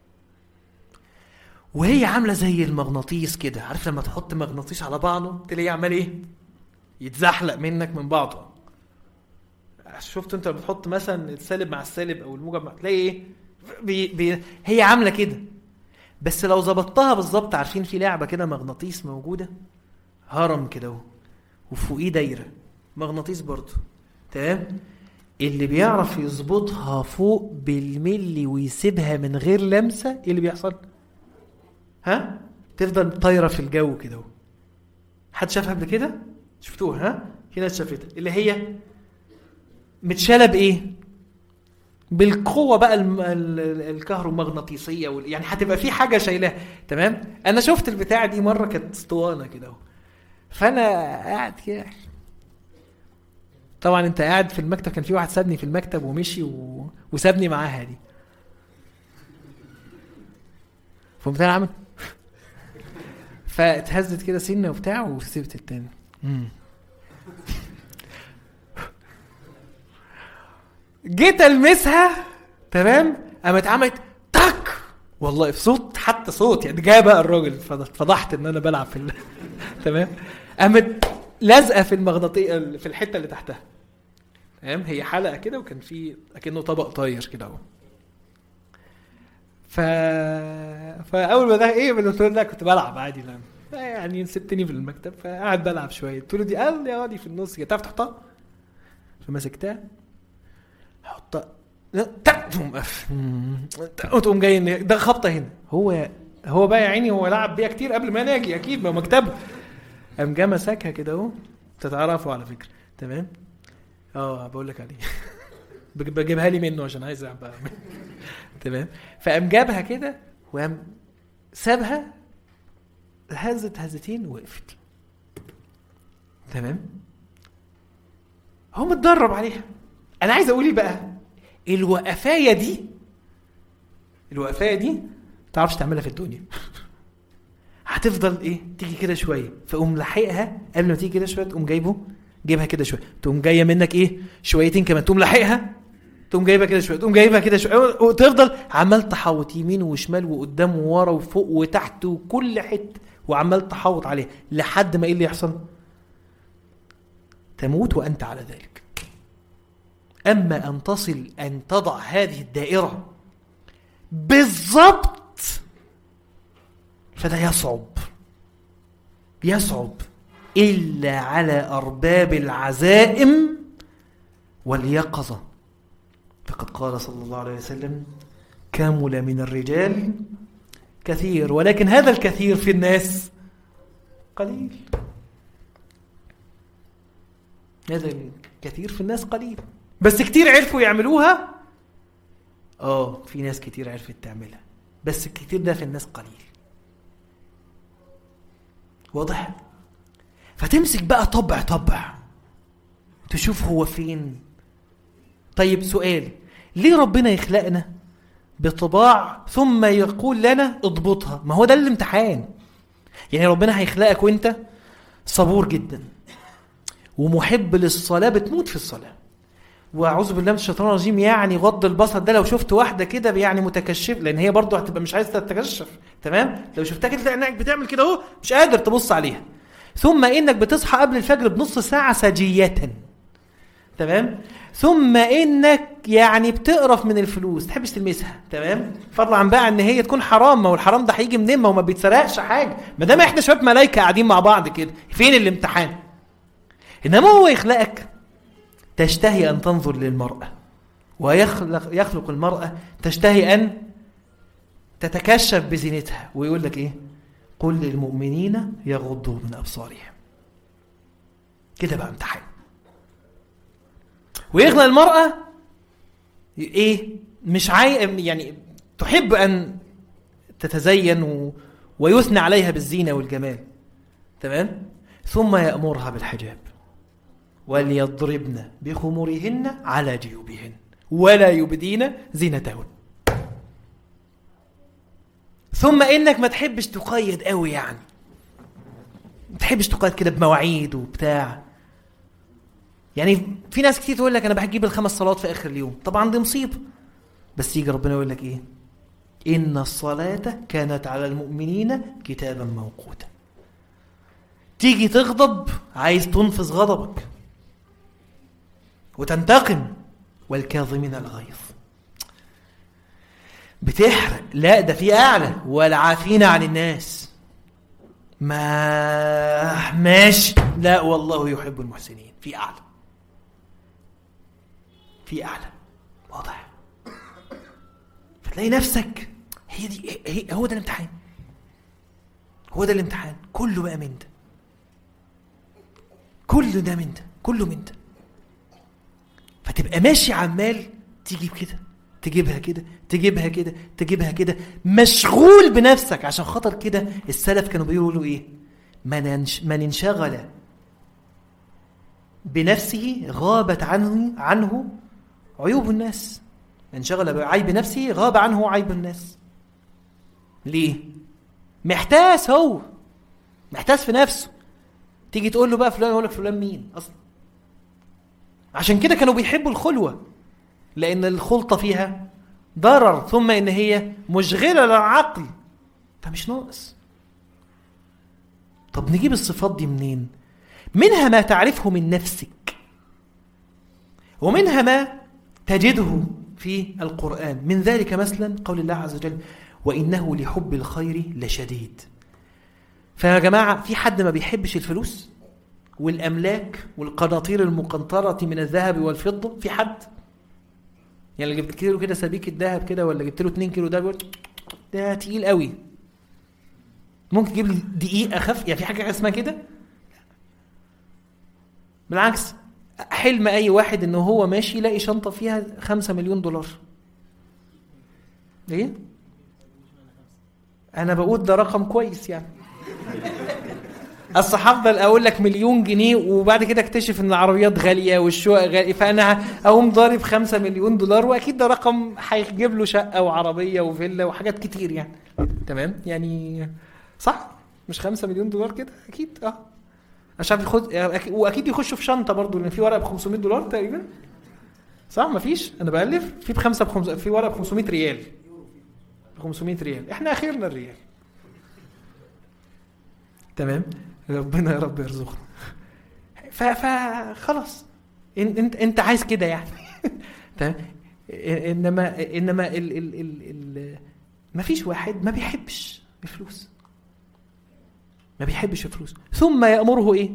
وهي عامله زي المغناطيس كده، عارف لما تحط مغناطيس على بعضه تلاقيه عمال ايه؟ يتزحلق منك من بعضه. شفت انت بتحط مثلا السالب مع السالب او الموجب مع، تلاقي ايه؟ بي بي هي عامله كده. بس لو ظبطتها بالظبط، عارفين في لعبه كده مغناطيس موجوده، هرم كده اهو وفوقيه دايره مغناطيس برضه، تمام؟ اللي بيعرف يظبطها فوق بالملي ويسيبها من غير لمسه، ايه اللي بيحصل؟ ها؟ تفضل طايره في الجو كده اهو. حد شافها قبل كده؟ شفتوها؟ ها؟ في ناس شافتها، اللي هي متشاله بايه؟ بالقوه بقى الكهرومغناطيسيه وال... يعني هتبقى في حاجه شايلها. تمام؟ انا شفت البتاعه دي مره، كانت اسطوانه كده اهو، فانا قاعد كده، طبعا انت قاعد في المكتب، كان في واحد سابني في المكتب ومشي و... وسابني معاها دي، فقمت انا عامل فاتهزت كده سنه وبتاع وسبت التاني. امم جيت المسها، تمام؟ قامت عملت تك، والله في صوت، حتى صوت يعني جاء بقى الراجل، فضحت ان انا بلعب في ال... تمام؟ قامت لازقه في المغناطيس في الحته اللي تحتها، تمام؟ هي حلقه كده وكان في اكنه طبق طاير كده اهو. ف فاول ما ده ايه بالنسبه لي، كنت بلعب عادي لان يعني سبتني في المكتب، فقعد بلعب شويه، قلت له دي قال لي اه دي في النص كده، تعرف تحطها؟ فمسكتها حطها تقوم جاي ده خبطه هنا. هو هو بقى يا عيني، هو لعب بيها كتير قبل ما ناجي اكيد، ما مكتبه. قام جه مسكها كده اهو، تتعرفوا على فكره، تمام؟ اه بقول لك عليه بجيبها لي منه عشان عايز العب. تمام؟ فقام جابها كده وقام سابها، هزت هزتين وقفت. تمام؟ هو متدرب عليها. انا عايز اقول ايه بقى؟ الوقفايه دي الوقفايه دي تعرفش تعملها في الدنيا. هتفضل ايه؟ تيجي كده شويه، فقوم لاحقها قبل ما تيجي كده شويه، تقوم جايبه جيبها كده شويه، تقوم جايه منك ايه شويتين كمان، تقوم لاحقها، تقوم جايبها كده شويه، تقوم جايبها كده شويه، وتفضل عمال تحوط يمين وشمال وقدام وورا وفوق وتحت وكل حته، وعمال تحوط عليها لحد ما ايه اللي يحصل؟ تموت وانت على ذلك. اما ان تصل ان تضع هذه الدائره بالضبط فده يصعب يصعب إلا على أرباب العزائم واليقظة. فقد قال صلى الله عليه وسلم: كمل من الرجال كثير، ولكن هذا الكثير في الناس قليل. هذا الكثير في الناس قليل، بس كتير عرفوا يعملوها. آه في ناس كتير عرفت تعملها، بس الكتير ده في الناس قليل. واضح؟ فتمسك بقى طبع طبع تشوف هو فين. طيب سؤال، ليه ربنا يخلقنا بطباع ثم يقول لنا اضبطها؟ ما هو ده الامتحان. يعني ربنا هيخلقك وانت صبور جدا ومحب للصلاة، بتموت في الصلاة، واعوذ بالله من الشيطان الرجيم، يعني غض البصر ده لو شفت واحده كده يعني متكشف، لان هي برضو هتبقى مش عايزه تتكشف، تمام؟ لو شفتها كده انك بتعمل كده اهو مش قادر تبص عليها. ثم انك بتصحى قبل الفجر بنص ساعه سجيه، تمام؟ ثم انك يعني بتقرف من الفلوس تحبش تلمسها، تمام؟ فضلا عن بقى ان هي تكون حرام، ما هو الحرام ده هيجي منين؟ ما هو ما بيتسرقش حاجه، ما دام احنا شباب ملايكه قاعدين مع بعض كده، فين الامتحان؟ انما هو يخلقك تشتهي ان تنظر للمراه، ويخلق يخلق المراه تشتهي ان تتكشف بزينتها، ويقول لك ايه؟ قل للمؤمنين يغضوا من ابصارهم. كده بقى امتحان. ويخلق المرأة ايه؟ مش عاي... يعني تحب ان تتزين و... ويثنى عليها بالزينة والجمال، تمام؟ ثم يأمرها بالحجاب، وليضربن بخمورهن على جيوبهن ولا يبدين زينتهن. ثم انك ما تحبش تقيد قوي، يعني ما تحبش تقيد كده بمواعيد وبتاع. يعني في ناس كتير تقول لك انا بحب اجيب الخمس صلوات في اخر اليوم، طبعا دي مصيبه، بس يجي ربنا يقول لك ايه؟ ان الصلاه كانت على المؤمنين كتابا موقوتا. تيجي تغضب، عايز تنفذ غضبك وتنتقم، والكاظمين الغيظ. بتحرق، لا ده في اعلى، والعافين عن الناس. ما ماشي، لا والله يحب المحسنين. في اعلى، في اعلى، واضح. فتلاقي نفسك هي دي، هي هو ده الامتحان، هو ده الامتحان. كله بقى من ده، كله ده من ده، كله من ده. فتبقى ماشي عمال تجيب كده، تجيبها كده، تجيبها كده، تجيبها كده، مشغول بنفسك. عشان خاطر كده السلف كانوا بيقولوا ايه؟ من من انشغل بنفسه غابت عنه عنه عيوب الناس. من انشغل بعيب نفسه غاب عنه عيب الناس. ليه؟ محتاس، هو محتاس في نفسه. تيجي تقول له بقى فلان، يقول لك فلان مين اصلا؟ عشان كده كانوا بيحبوا الخلوة، لأن الخلطة فيها ضرر، ثم إن هي مشغلة للعقل، فمش ناقص. طب نجيب الصفات دي منين؟ منها ما تعرفه من نفسك، ومنها ما تجده في القرآن. من ذلك مثلا قول الله عز وجل: وإنه لحب الخير لشديد. فيا جماعة، في حد ما بيحبش الفلوس والأملاك والقناطير المقنطرة من الذهب والفضة؟ في حد؟ يعني اللي جبت له كده سبيك الذهب كده، ولا جبت له اتنين كيلو ده، بيقول ده تقيل قوي. ممكن تجيب لي دقيق أخف؟ يعني في حاجة اسمها كده؟ بالعكس، حلم أي واحد إنه هو ماشي يلاقي شنطة فيها خمسة مليون دولار. إيه؟ أنا بقول ده رقم كويس يعني. أصل هفضل أقول لك مليون جنيه وبعد كده اكتشف إن العربيات غالية والشقق غالية، فأنا أقوم ضارب خمسة مليون دولار، وأكيد ده رقم هيجيب له شقة وعربية وفيلا وحاجات كتير يعني. تمام؟ يعني صح؟ مش خمسة مليون دولار كده؟ أكيد أه. عشان يخد، وأكيد يخشوا في شنطة برضو، لأن في ورقة بخمسمائة دولار تقريبا. صح؟ مفيش؟ أنا بألف في بخمسة بخمسة، في ورقة بخمسمائة ريال. بخمسمائة ريال. إحنا أخيرنا الريال. تمام؟ ربنا يا رب يرزقنا. فخلاص انت انت عايز كده يعني. تمام. انما انما ال ال ال ال ما فيش واحد ما بيحبش الفلوس، ما بيحبش الفلوس. ثم يأمره ايه؟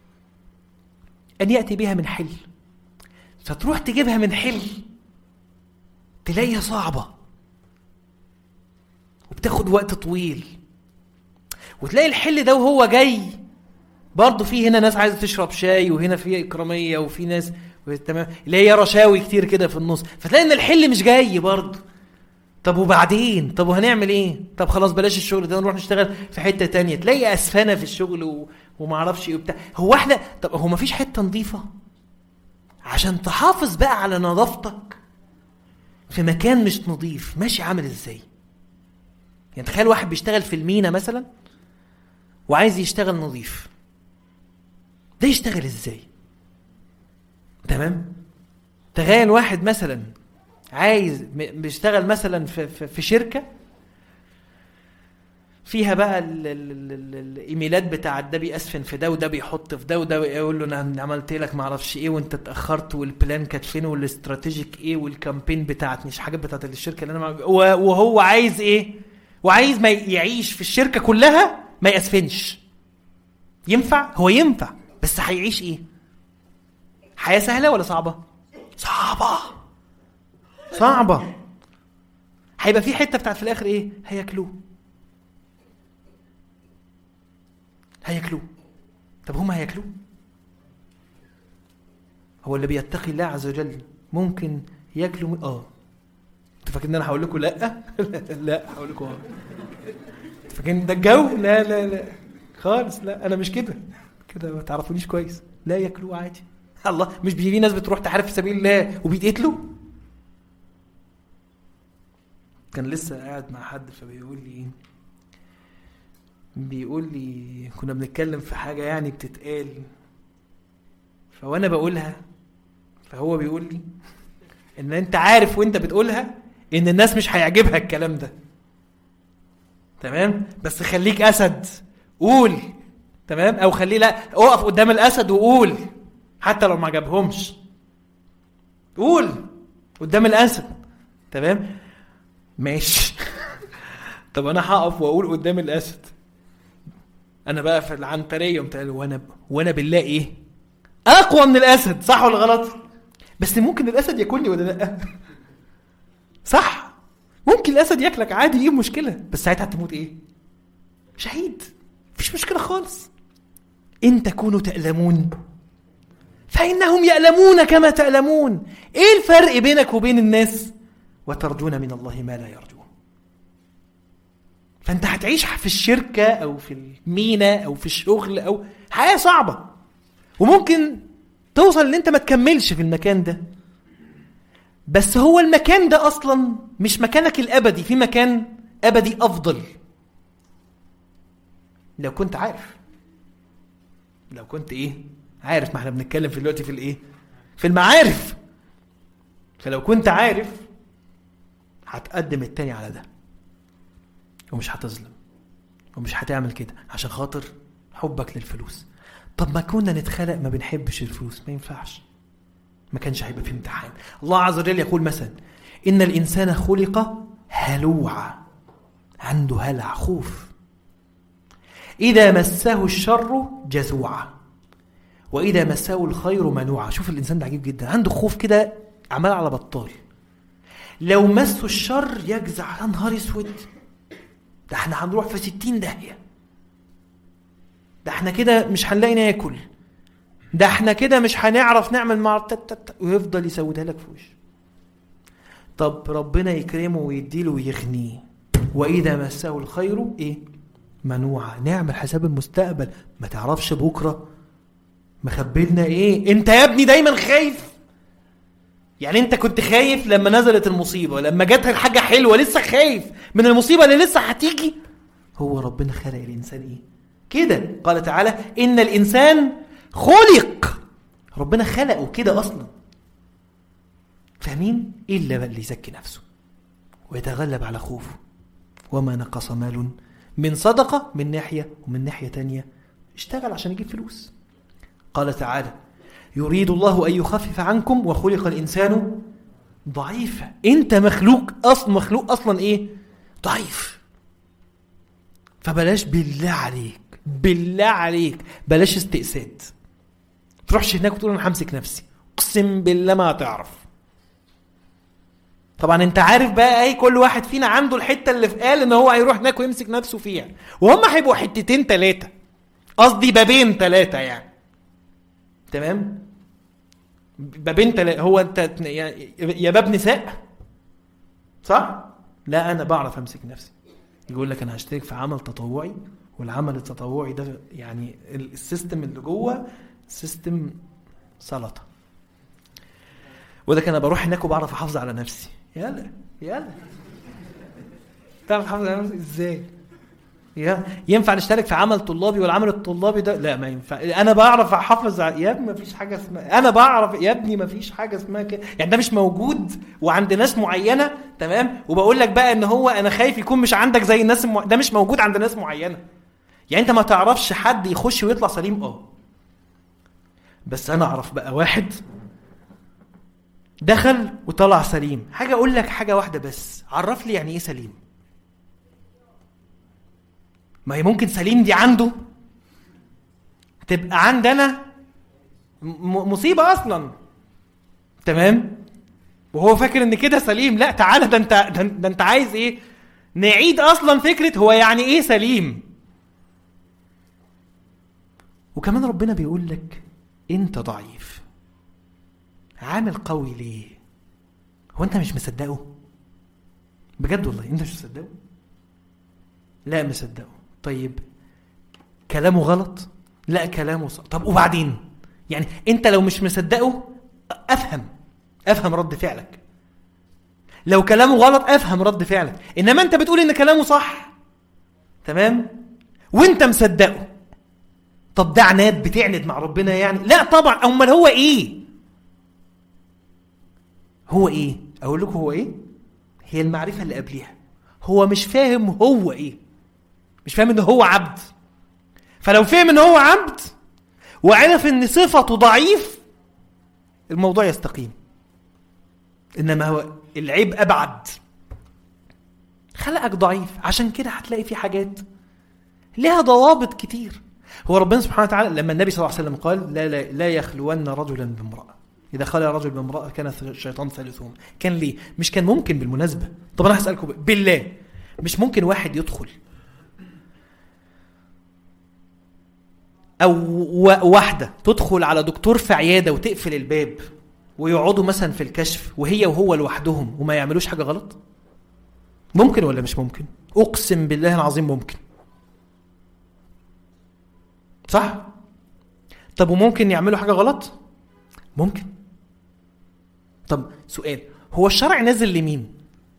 ان يأتي بها من حل. فتروح تجيبها من حل تلاقيها صعبة وبتاخد وقت طويل، وتلاقي الحل ده وهو جاي برضه في هنا ناس عايزه تشرب شاي، وهنا في اكراميه، وفي ناس تمام اللي هي رشاوي كتير كده في النص، فتلاقي ان الحل مش جاي برضه. طب وبعدين؟ طب وهنعمل ايه؟ طب خلاص بلاش الشغل ده، نروح نشتغل في حته تانية. تلاقي اسفنه في الشغل و... وما اعرفش ايه وبتاع. هو احنا طب هو ما فيش حته نظيفه عشان تحافظ بقى على نظافتك في مكان مش نظيف؟ ماشي عامل ازاي؟ يعني تخيل واحد بيشتغل في المينا مثلا وعايز يشتغل نظيف، ده يشتغل ازاي؟ تمام تخيل واحد مثلا عايز بيشتغل مثلا في, في, في شركة فيها بقى ال ال ال الايميلات بتاع ده بيأسفن في ده وده بيحط في ده وده يقول له انا عملت لك ما اعرفش ايه وانت اتاخرت والبلان كانت فين والاستراتيجيك ايه والكامبين بتاعت مش حاجات بتاعت الشركه اللي انا مع... وهو عايز ايه وعايز ما يعيش في الشركه كلها ما يأسفنش. ينفع؟ هو ينفع، بس هيعيش ايه؟ حياه سهله ولا صعبه؟ صعبه صعبه. هيبقى في حته بتاعت في الاخر ايه؟ هياكلوه هياكلوه. طب هم هياكلوه؟ هو اللي بيتقي الله عز وجل ممكن ياكلوا م... اه انتوا فاكرين ان انا هقول لكم لا؟ لا هقول لكم اه. انتوا فاكرين ده الجو؟ لا لا لا خالص، لا انا مش كده كده، ما تعرفونيش كويس. لا ياكلوه عادي. الله، مش بيجي ناس بتروح تحارب في سبيل الله وبيتقتلوا؟ كان لسه قاعد مع حد فبيقول لي ايه، بيقول لي كنا بنتكلم في حاجة يعني بتتقال فوانا بقولها، فهو بيقول لي ان انت عارف وانت بتقولها ان الناس مش هيعجبها الكلام ده، تمام؟ بس خليك اسد قول، تمام؟ او خليه لا اقف قدام الاسد وقول حتى لو ما عجبهمش، قول قدام الاسد، تمام؟ ماشي. طب انا هقف واقول قدام الاسد انا بقى في العنتريه ومتقال وانا وانا بالله ايه اقوى من الاسد، صح ولا غلط؟ بس ممكن الاسد ياكلني ولا لا؟ صح، ممكن الاسد ياكلك عادي، ايه المشكله؟ بس ساعتها هتموت ايه؟ شهيد، مفيش مشكله خالص. ان تكونوا تألمون فانهم يألمون كما تألمون. ايه الفرق بينك وبين الناس؟ وترجون من الله ما لا يرجون. فانت هتعيش في الشركة او في المينا او في الشغل او حياة صعبة، وممكن توصل ان انت ما تكملش في المكان ده، بس هو المكان ده اصلا مش مكانك الابدي، في مكان ابدي افضل لو كنت عارف. لو كنت ايه عارف، ما احنا بنتكلم في دلوقتي في الايه، في المعارف. فلو كنت عارف هتقدم التاني على ده، ومش هتظلم ومش هتعمل كده عشان خاطر حبك للفلوس. طب ما كنا نتخلق ما بنحبش الفلوس، ما ينفعش، ما كانش هيبقى في امتحان. الله عز وجل يقول مثلا إن الإنسان خلق هلوعا، عنده هلع خوف، إذا مسه الشر جزوعا وإذا مسه الخير منوعا. شوف الإنسان ده عجيب جدا، عنده خوف كده عمال على بطال، لو مسه الشر يجزع، يا نهار اسود، ده احنا هنروح في ستين داهية، ده احنا كده مش هنلاقي ناكل، ده احنا كده مش هنعرف نعمل مع ويفضل يسودها لك في وشه. طب ربنا يكرمه ويديله ويغنيه، وإذا مسه الخير ايه منوعا، نعمل حساب المستقبل، ما تعرفش بكرة مخبلنا ايه. انت يا ابني دايما خايف، يعني انت كنت خايف لما نزلت المصيبة، لما جت حاجة حلوة لسه خايف من المصيبة اللي لسه هتيجي. هو ربنا خلق الإنسان ايه كده؟ قال تعالى إن الإنسان خلق، ربنا خلقه كده أصلا، فاهمين؟ إلا بقى اللي يزكي نفسه ويتغلب على خوفه. وما نقص مال من صدقة من ناحية، ومن ناحية تانية اشتغل عشان يجيب فلوس. قال تعالى يريد الله أن يخفف عنكم وخلق الإنسان ضعيفا. انت مخلوق أصلا، مخلوق أصلا ايه؟ ضعيف. فبلاش بالله عليك، بالله عليك بلاش استئساد، تروحش هناك وتقول انا همسك نفسي، اقسم بالله ما هتعرف. طبعا انت عارف بقى ايه، كل واحد فينا عنده الحته اللي في قال ان هو هيروح هناك ويمسك نفسه فيها، وهم هيبقوا حتتين ثلاثه، قصدي بابين ثلاثه يعني، تمام؟ بابين ثلاثه. هو انت يا باب نساء صح؟ لا انا بعرف امسك نفسي. يقول لك انا هشترك في عمل تطوعي، والعمل التطوعي ده يعني السيستم اللي جوه سيستم سلطه، وده كان بروح هناك وبعرف احافظ على نفسي. يلا يلا تعرف تحافظ على نفسك ازاي؟ ينفع نشترك في عمل طلابي والعمل الطلابي ده لا ما ينفع. انا بعرف احافظ يا ابني، ما فيش حاجه اسمها انا بعرف يا ابني، ما فيش حاجه اسمها كده يعني. ده مش موجود وعند ناس معينه تمام. وبقول لك بقى ان هو انا خايف يكون مش عندك زي الناس المع... ده مش موجود عند ناس معينه. يعني انت ما تعرفش حد يخش ويطلع سليم اه، بس انا اعرف بقى واحد دخل وطلع سليم. حاجه اقول لك حاجه واحده بس، عرف لي يعني ايه سليم. ما هي ممكن سليم دي عنده تبقى عندنا مصيبة أصلا تمام، وهو فاكر ان كده سليم. لا تعالى، ده انت ده انت عايز ايه؟ نعيد اصلا فكرة هو يعني ايه سليم. وكمان ربنا بيقول لك انت ضعيف، عامل قوي ليه؟ هو انت مش مصدقه؟ بجد والله انت مش مصدقه؟ لا مصدقه. طيب كلامه غلط؟ لا كلامه صح. طب وبعدين؟ يعني انت لو مش مصدقه افهم افهم رد فعلك، لو كلامه غلط افهم رد فعلك. انما انت بتقول ان كلامه صح تمام وانت مصدقه، طب ده عناد، بتعند مع ربنا يعني؟ لا طبعا. امال هو ايه؟ هو ايه؟ اقول لكم هو ايه؟ هي المعرفة اللي قبليها. هو مش فاهم هو ايه، مش فاهم ان هو عبد. فلو فهم ان هو عبد وعرف ان صفته ضعيف الموضوع يستقيم. انما هو العيب ابعد، خلقك ضعيف، عشان كده هتلاقي في حاجات لها ضوابط كتير. هو ربنا سبحانه وتعالى لما النبي صلى الله عليه وسلم قال لا, لا, لا يخلون رجلا بامرأة، إذا خلى رجل بامرأة كان الشيطان ثالثهم. كان ليه؟ مش كان ممكن بالمناسبة. طب أنا هسألكم بالله، مش ممكن واحد يدخل أو واحدة تدخل على دكتور في عيادة وتقفل الباب ويقعدوا مثلا في الكشف وهي وهو لوحدهم وما يعملوش حاجة غلط؟ ممكن ولا مش ممكن؟ أقسم بالله العظيم ممكن، صح؟ طب وممكن يعملوا حاجة غلط؟ ممكن. طب سؤال، هو الشرع نازل لمين؟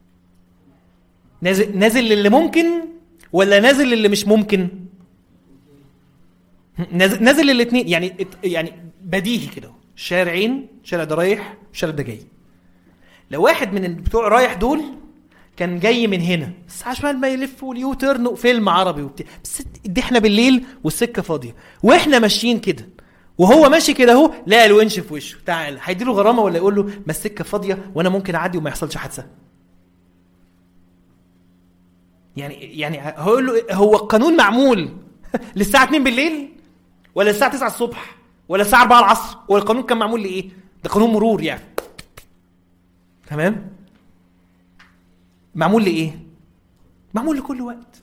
نازل نازل للي ممكن ولا نازل للي مش ممكن؟ نازل نازل للاثنين. يعني يعني بديهي كده، شارعين، شارع ده رايح شارع ده جاي. لو واحد من بتوع رايح دول كان جاي من هنا بس عشان ما يلف واليو تيرن فيلم عربي وبتاع، بس دي احنا بالليل والسكه فاضيه واحنا ماشيين كده وهو ماشي كده اهو، لا الونش في وشه، تعال هيديله غرامه ولا يقول له ما السكه فاضيه وانا ممكن اعدي وما يحصلش حادثه؟ يعني يعني هقول له هو القانون معمول للساعه اتنين بالليل ولا الساعه تسعة الصبح ولا الساعه أربعة العصر؟ هو القانون كان معمول لايه؟ ده قانون مرور يعني، تمام؟ معمول لايه؟ معمول لكل وقت.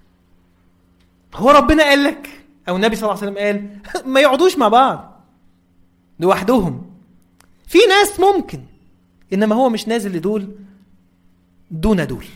هو ربنا قال لك او النبي صلى الله عليه وسلم قال ما يقعدوش مع بعض لوحدهم. في ناس ممكن، انما هو مش نازل لدول دون دول.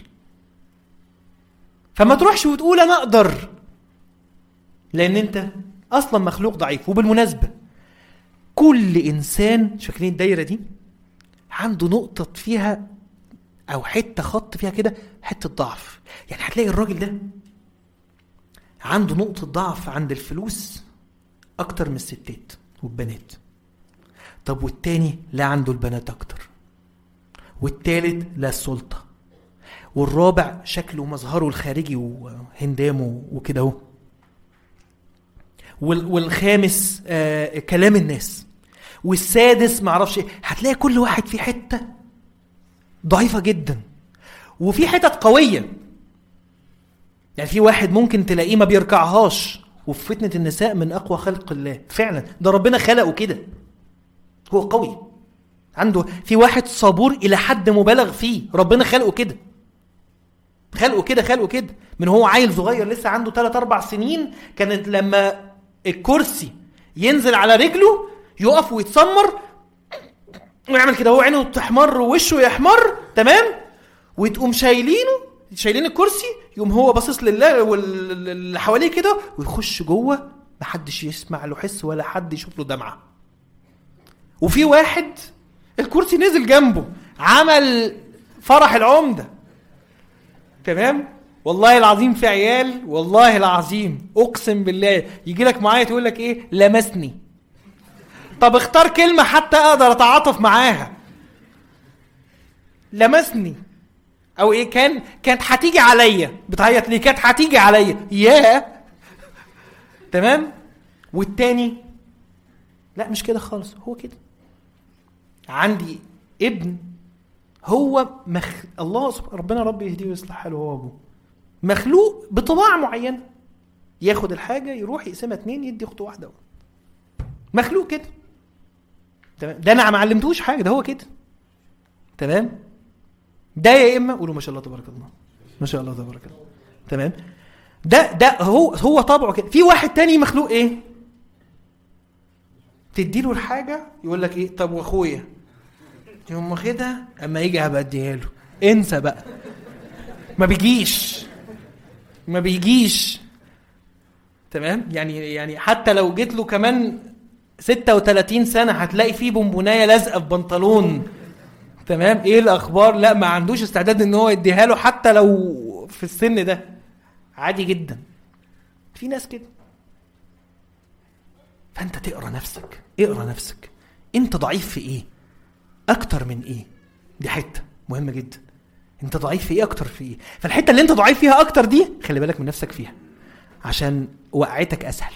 فما تروحش وتقول انا اقدر، لان انت اصلا مخلوق ضعيف. وبالمناسبة كل انسان، فاكرين الدايرة دي، عنده نقطة فيها او حتة خط فيها كده حتة ضعف. يعني هتلاقي الراجل ده عنده نقطة ضعف عند الفلوس اكتر من الستات والبنات. طب والتاني لا عنده البنات اكتر، والتالت لا السلطة، والرابع شكله ومظهره الخارجي وهندامه وكده اهو، والخامس آه كلام الناس، والسادس معرفش ايه. هتلاقي كل واحد في حتة ضعيفة جدا وفي حتت قوية. يعني في واحد ممكن تلاقيه ما بيركعهاش وفي فتنة النساء من أقوى خلق الله فعلا، ده ربنا خلقه كده، هو قوي. عنده في واحد صبور إلى حد مبالغ فيه، ربنا خلقه كده خلقه كده خلقه كده من هو عيل صغير لسه عنده ثلاث أربع سنين. كانت لما الكرسي ينزل على رجله يقف ويتسمر ويعمل كده، هو عينه تحمر ووشه يحمر تمام، وتقوم شايلينه شايلين الكرسي، يقوم هو باصص لله واللي حواليه كده ويخش جوه، محدش يسمع له حس ولا حد يشوف له دمعه. وفي واحد الكرسي نزل جنبه عمل فرح العمده تمام، والله العظيم في عيال، والله العظيم اقسم بالله يجي لك معايا تقول لك ايه لمسني. طب اختار كلمة حتى اقدر اتعاطف معاها. لمسني او ايه كان كانت هتيجي عليا، بتعيط ليه؟ كانت هتيجي عليا ياه. تمام. والتاني لا مش كده خالص، هو كده. عندي ابن هو مخ... الله سبحانه ربنا ربي يهديه ويصلح حاله هو ابوه، مخلوق بطباع معينه، ياخد الحاجه يروح يقسمها اتنين يدي اخته واحده، مخلوق كده. تمام. ده انا ما علمتوش حاجه، ده هو كده. تمام. ده يا اما قولوا ما شاء الله تبارك الله، ما شاء الله تبارك الله. تمام. ده ده هو هو طبعه كده. في واحد تاني مخلوق ايه، تديله الحاجه يقول لك ايه طب واخويا يوم واخدها اما يجي هبقى اديها له، انسى بقى، ما بيجيش ما بيجيش. تمام. يعني يعني حتى لو جيت له كمان ستة وثلاثين سنه هتلاقي فيه بونبونايه لازقه في بنطلون. تمام. ايه الاخبار؟ لا ما عندوش استعداد ان هو يديها له حتى لو في السن ده، عادي جدا. في ناس كده. فانت تقرا نفسك، اقرا نفسك انت ضعيف في ايه اكتر من ايه. دي حته مهمه جدا. انت ضعيف في ايه اكتر في ايه. فالحته اللي انت ضعيف فيها اكتر دي خلي بالك من نفسك فيها عشان وقعتك اسهل.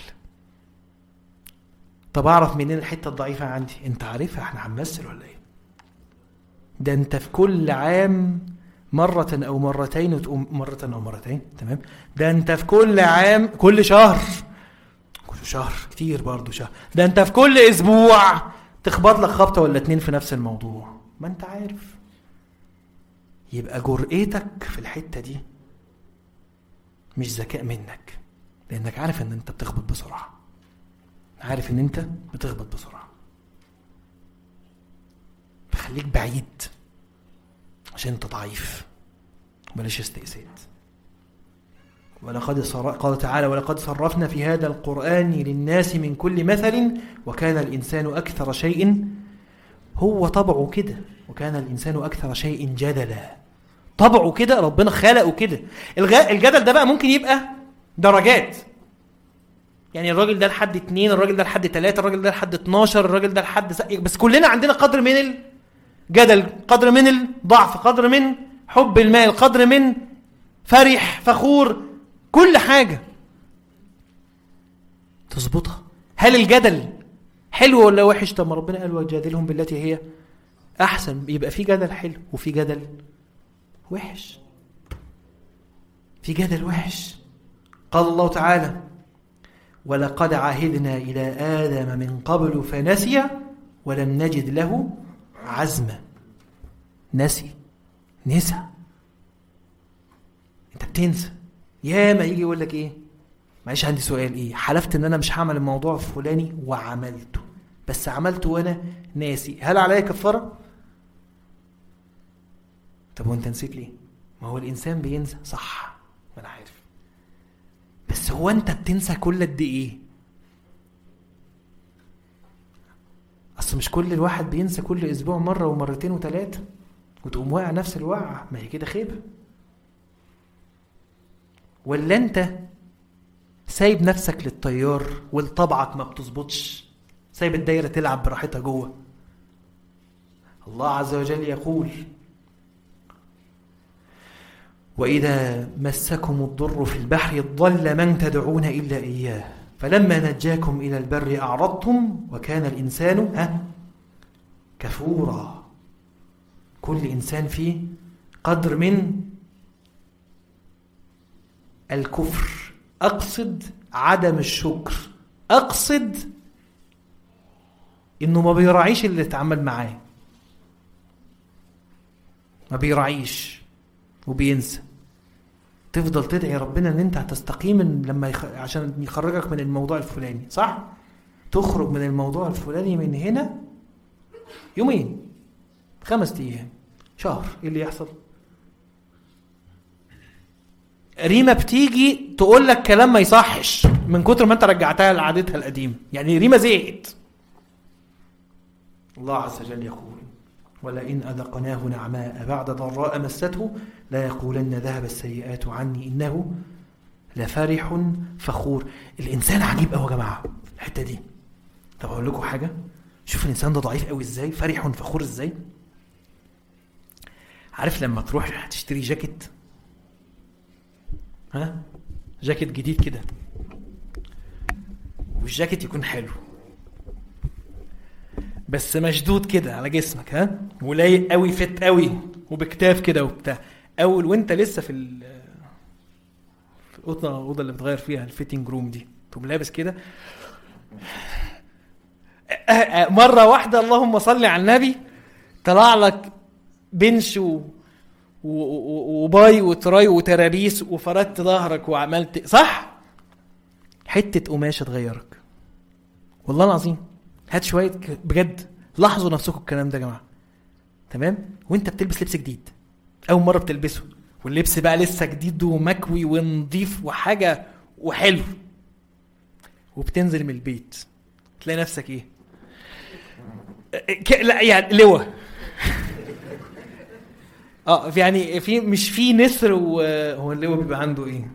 طب اعرف منين الحته الضعيفه عندي؟ انت عارفها، احنا هنمثل ولا ايه؟ ده انت في كل عام مرة او مرتين وتقوم مرة او مرتين. تمام. ده انت في كل عام كل شهر كل شهر كتير برضو شهر. ده انت في كل اسبوع تخبط لك خبطة ولا اتنين في نفس الموضوع. ما انت عارف. يبقى جرأتك في الحتة دي مش ذكاء منك، لانك عارف ان انت بتخبط بسرعة، عارف ان انت بتخبط بسرعة. فخليك بعيد عشان انت ضعيف، بلاش استئساد. ولقد صر... قال تعالى ولقد صرفنا في هذا القرآن للناس من كل مثل وكان الإنسان أكثر شيء، هو طبعه كده، وكان الإنسان أكثر شيء جدلا. طبعه كده، ربنا خلقه كده. الغ... الجدل ده بقى ممكن يبقى درجات، يعني الراجل ده لحد اتنين، الراجل ده لحد تلاتة، الراجل ده لحد اتناشر، الراجل ده لحد س... بس كلنا عندنا قدر من الجدل، قدر من الضعف، قدر من حب المال، قدر من فرح فخور، كل حاجة تظبطها. هل الجدل حلو ولا وحش؟ طب ما ربنا قال وجادلهم بالتي هي أحسن. يبقى في جدل حلو وفي جدل وحش. في جدل وحش. قال الله تعالى ولقد عهدنا إلى آدم من قبل فنسي ولم نجد له عزما. نسي، نسى، انت بتنسى. يا ما يجي يقول لك ايه معيش عندي سؤال، ايه حلفت ان انا مش هعمل الموضوع الفلاني وعملته، بس عملته وانا ناسي، هل عليا كفاره؟ طب وانت نسيت ليه؟ ما هو الانسان بينسى صح، ما انا عارف، بس هو انت بتنسى كل قد ايه؟ اصل مش كل الواحد بينسى كل اسبوع مره ومرتين وثلاثه وتقوم واقع نفس الوقعه، ما هي كده خيبه. ولا انت سايب نفسك للتيار والطبعك ما بتظبطش، سايب الدايره تلعب براحتها جوه. الله عز وجل يقول وإذا مسكم الضر في البحر ضل من تدعون إلا إياه فلما نجاكم إلى البر أعرضتم وكان الإنسان ها كفورا. كل إنسان فيه قدر من الكفر. أقصد عدم الشكر، أقصد إنه ما بيراعيش اللي اتعمل معاه، ما بيراعيش وبينسى. تفضل تدعي ربنا ان انت هتستقيم لما يخ... عشان يخرجك من الموضوع الفلاني، صح؟ تخرج من الموضوع الفلاني من هنا يومين، خمس ايام، شهر، ايه اللي يحصل؟ ريما بتيجي تقول لك كلام ما يصحش من كتر ما انت رجعتها لعادتها القديمه. يعني ريما زهقت. الله عز وجل يقول ولئن أذقناه نعماء بعد ضراء مسته لا يقولن ذهب السيئات عني إنه لفرح فخور. الإنسان عجيب أوي يا جماعة الحتة دي. طب أقول لكم حاجة، شوف الإنسان ده ضعيف أوي إزاي، فرح فخور إزاي. عارف لما تروح تشتري جاكيت، ها جاكيت جديد كده، والجاكيت يكون حلو بس مشدود كده على جسمك، ها ولايق قوي، فت قوي، وبكتاف كده وبتاع. اول وانت لسه في ال في الاوضه الاوضه اللي بتغير فيها الفيتنج روم دي، تقوم لابس كده مره واحده اللهم صل على النبي، طلع لك بنش و... وباي وتراي وترابيس وفردت ظهرك وعملت صح، حته قماشه تغيرك والله العظيم. هات شويه بجد، لاحظوا نفسكم الكلام ده يا جماعه، تمام؟ وانت بتلبس لبس جديد اول مره بتلبسه، واللبس بقى لسه جديد ومكوي ونضيف وحاجه وحلو، وبتنزل من البيت تلاقي نفسك ايه؟ لا يعني لواء اه يعني في مش في نسر، وهو اللواء بيبقى عنده ايه؟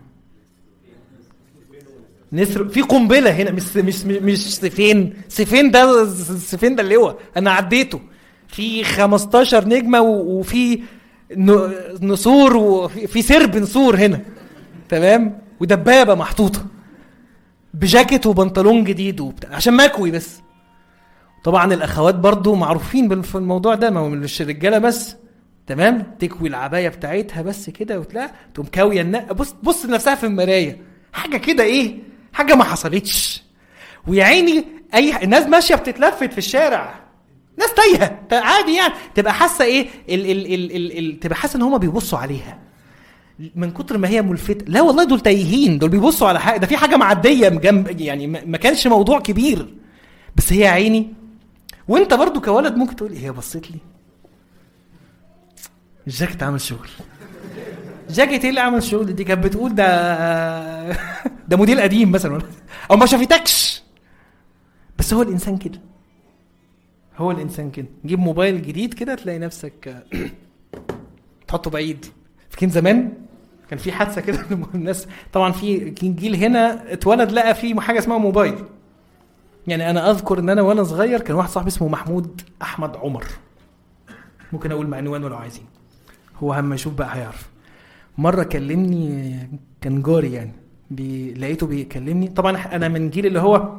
نسر. في قنبله هنا، مش مش مش سيفين سيفين ده سيفين ده اللواء انا عديته، في خمستاشر نجمه وفي نسور وفي سرب نسور هنا، تمام؟ ودبابه محطوطه بجاكيت وبنطلون جديد وبتاع عشان مكوي بس. طبعا الاخوات برضو معروفين في الموضوع ده، ما هو مش الرجاله بس، تمام؟ تكوي العبايه بتاعتها بس كده وتلاقي تقوم كاويه النق، بص بص لنفسها في المرايه، حاجه كده ايه، حاجه ما حصلتش. ويا عيني اي الناس ماشيه بتتلفت في الشارع، ناس تايهه عادي يعني، تبقى حاسه ايه ال ال ال ال ال تبقى حاسه ان هم بيبصوا عليها من كتر ما هي ملفته. لا والله دول تايهين، دول بيبصوا على حاجه، ده في حاجه معديه جنب يعني، ما كانش موضوع كبير بس هي عيني. وانت برضو كولد ممكن تقول هي بصيت لي، الجاكيت عمل شغل. جاكيت ايه اللي عمل شغل؟ دي كانت بتقول ده ده موديل قديم مثلا، او ما شافتكش. بس هو الانسان كده، هو الانسان كده. نجيب موبايل جديد كده تلاقي نفسك تحطه بعيد. فاكرين زمان كان في حادثه كده الناس طبعا في جيل هنا اتولد لقى في حاجه اسمها موبايل. يعني انا اذكر ان انا وانا صغير كان واحد صاحبي اسمه محمود احمد عمر، ممكن اقول معنوانه لو عايزين، هو هم يشوف بقى هيعرف. مره كلمني، كان جاري يعني، بي... لقيته بيكلمني. طبعا انا من جيل اللي هو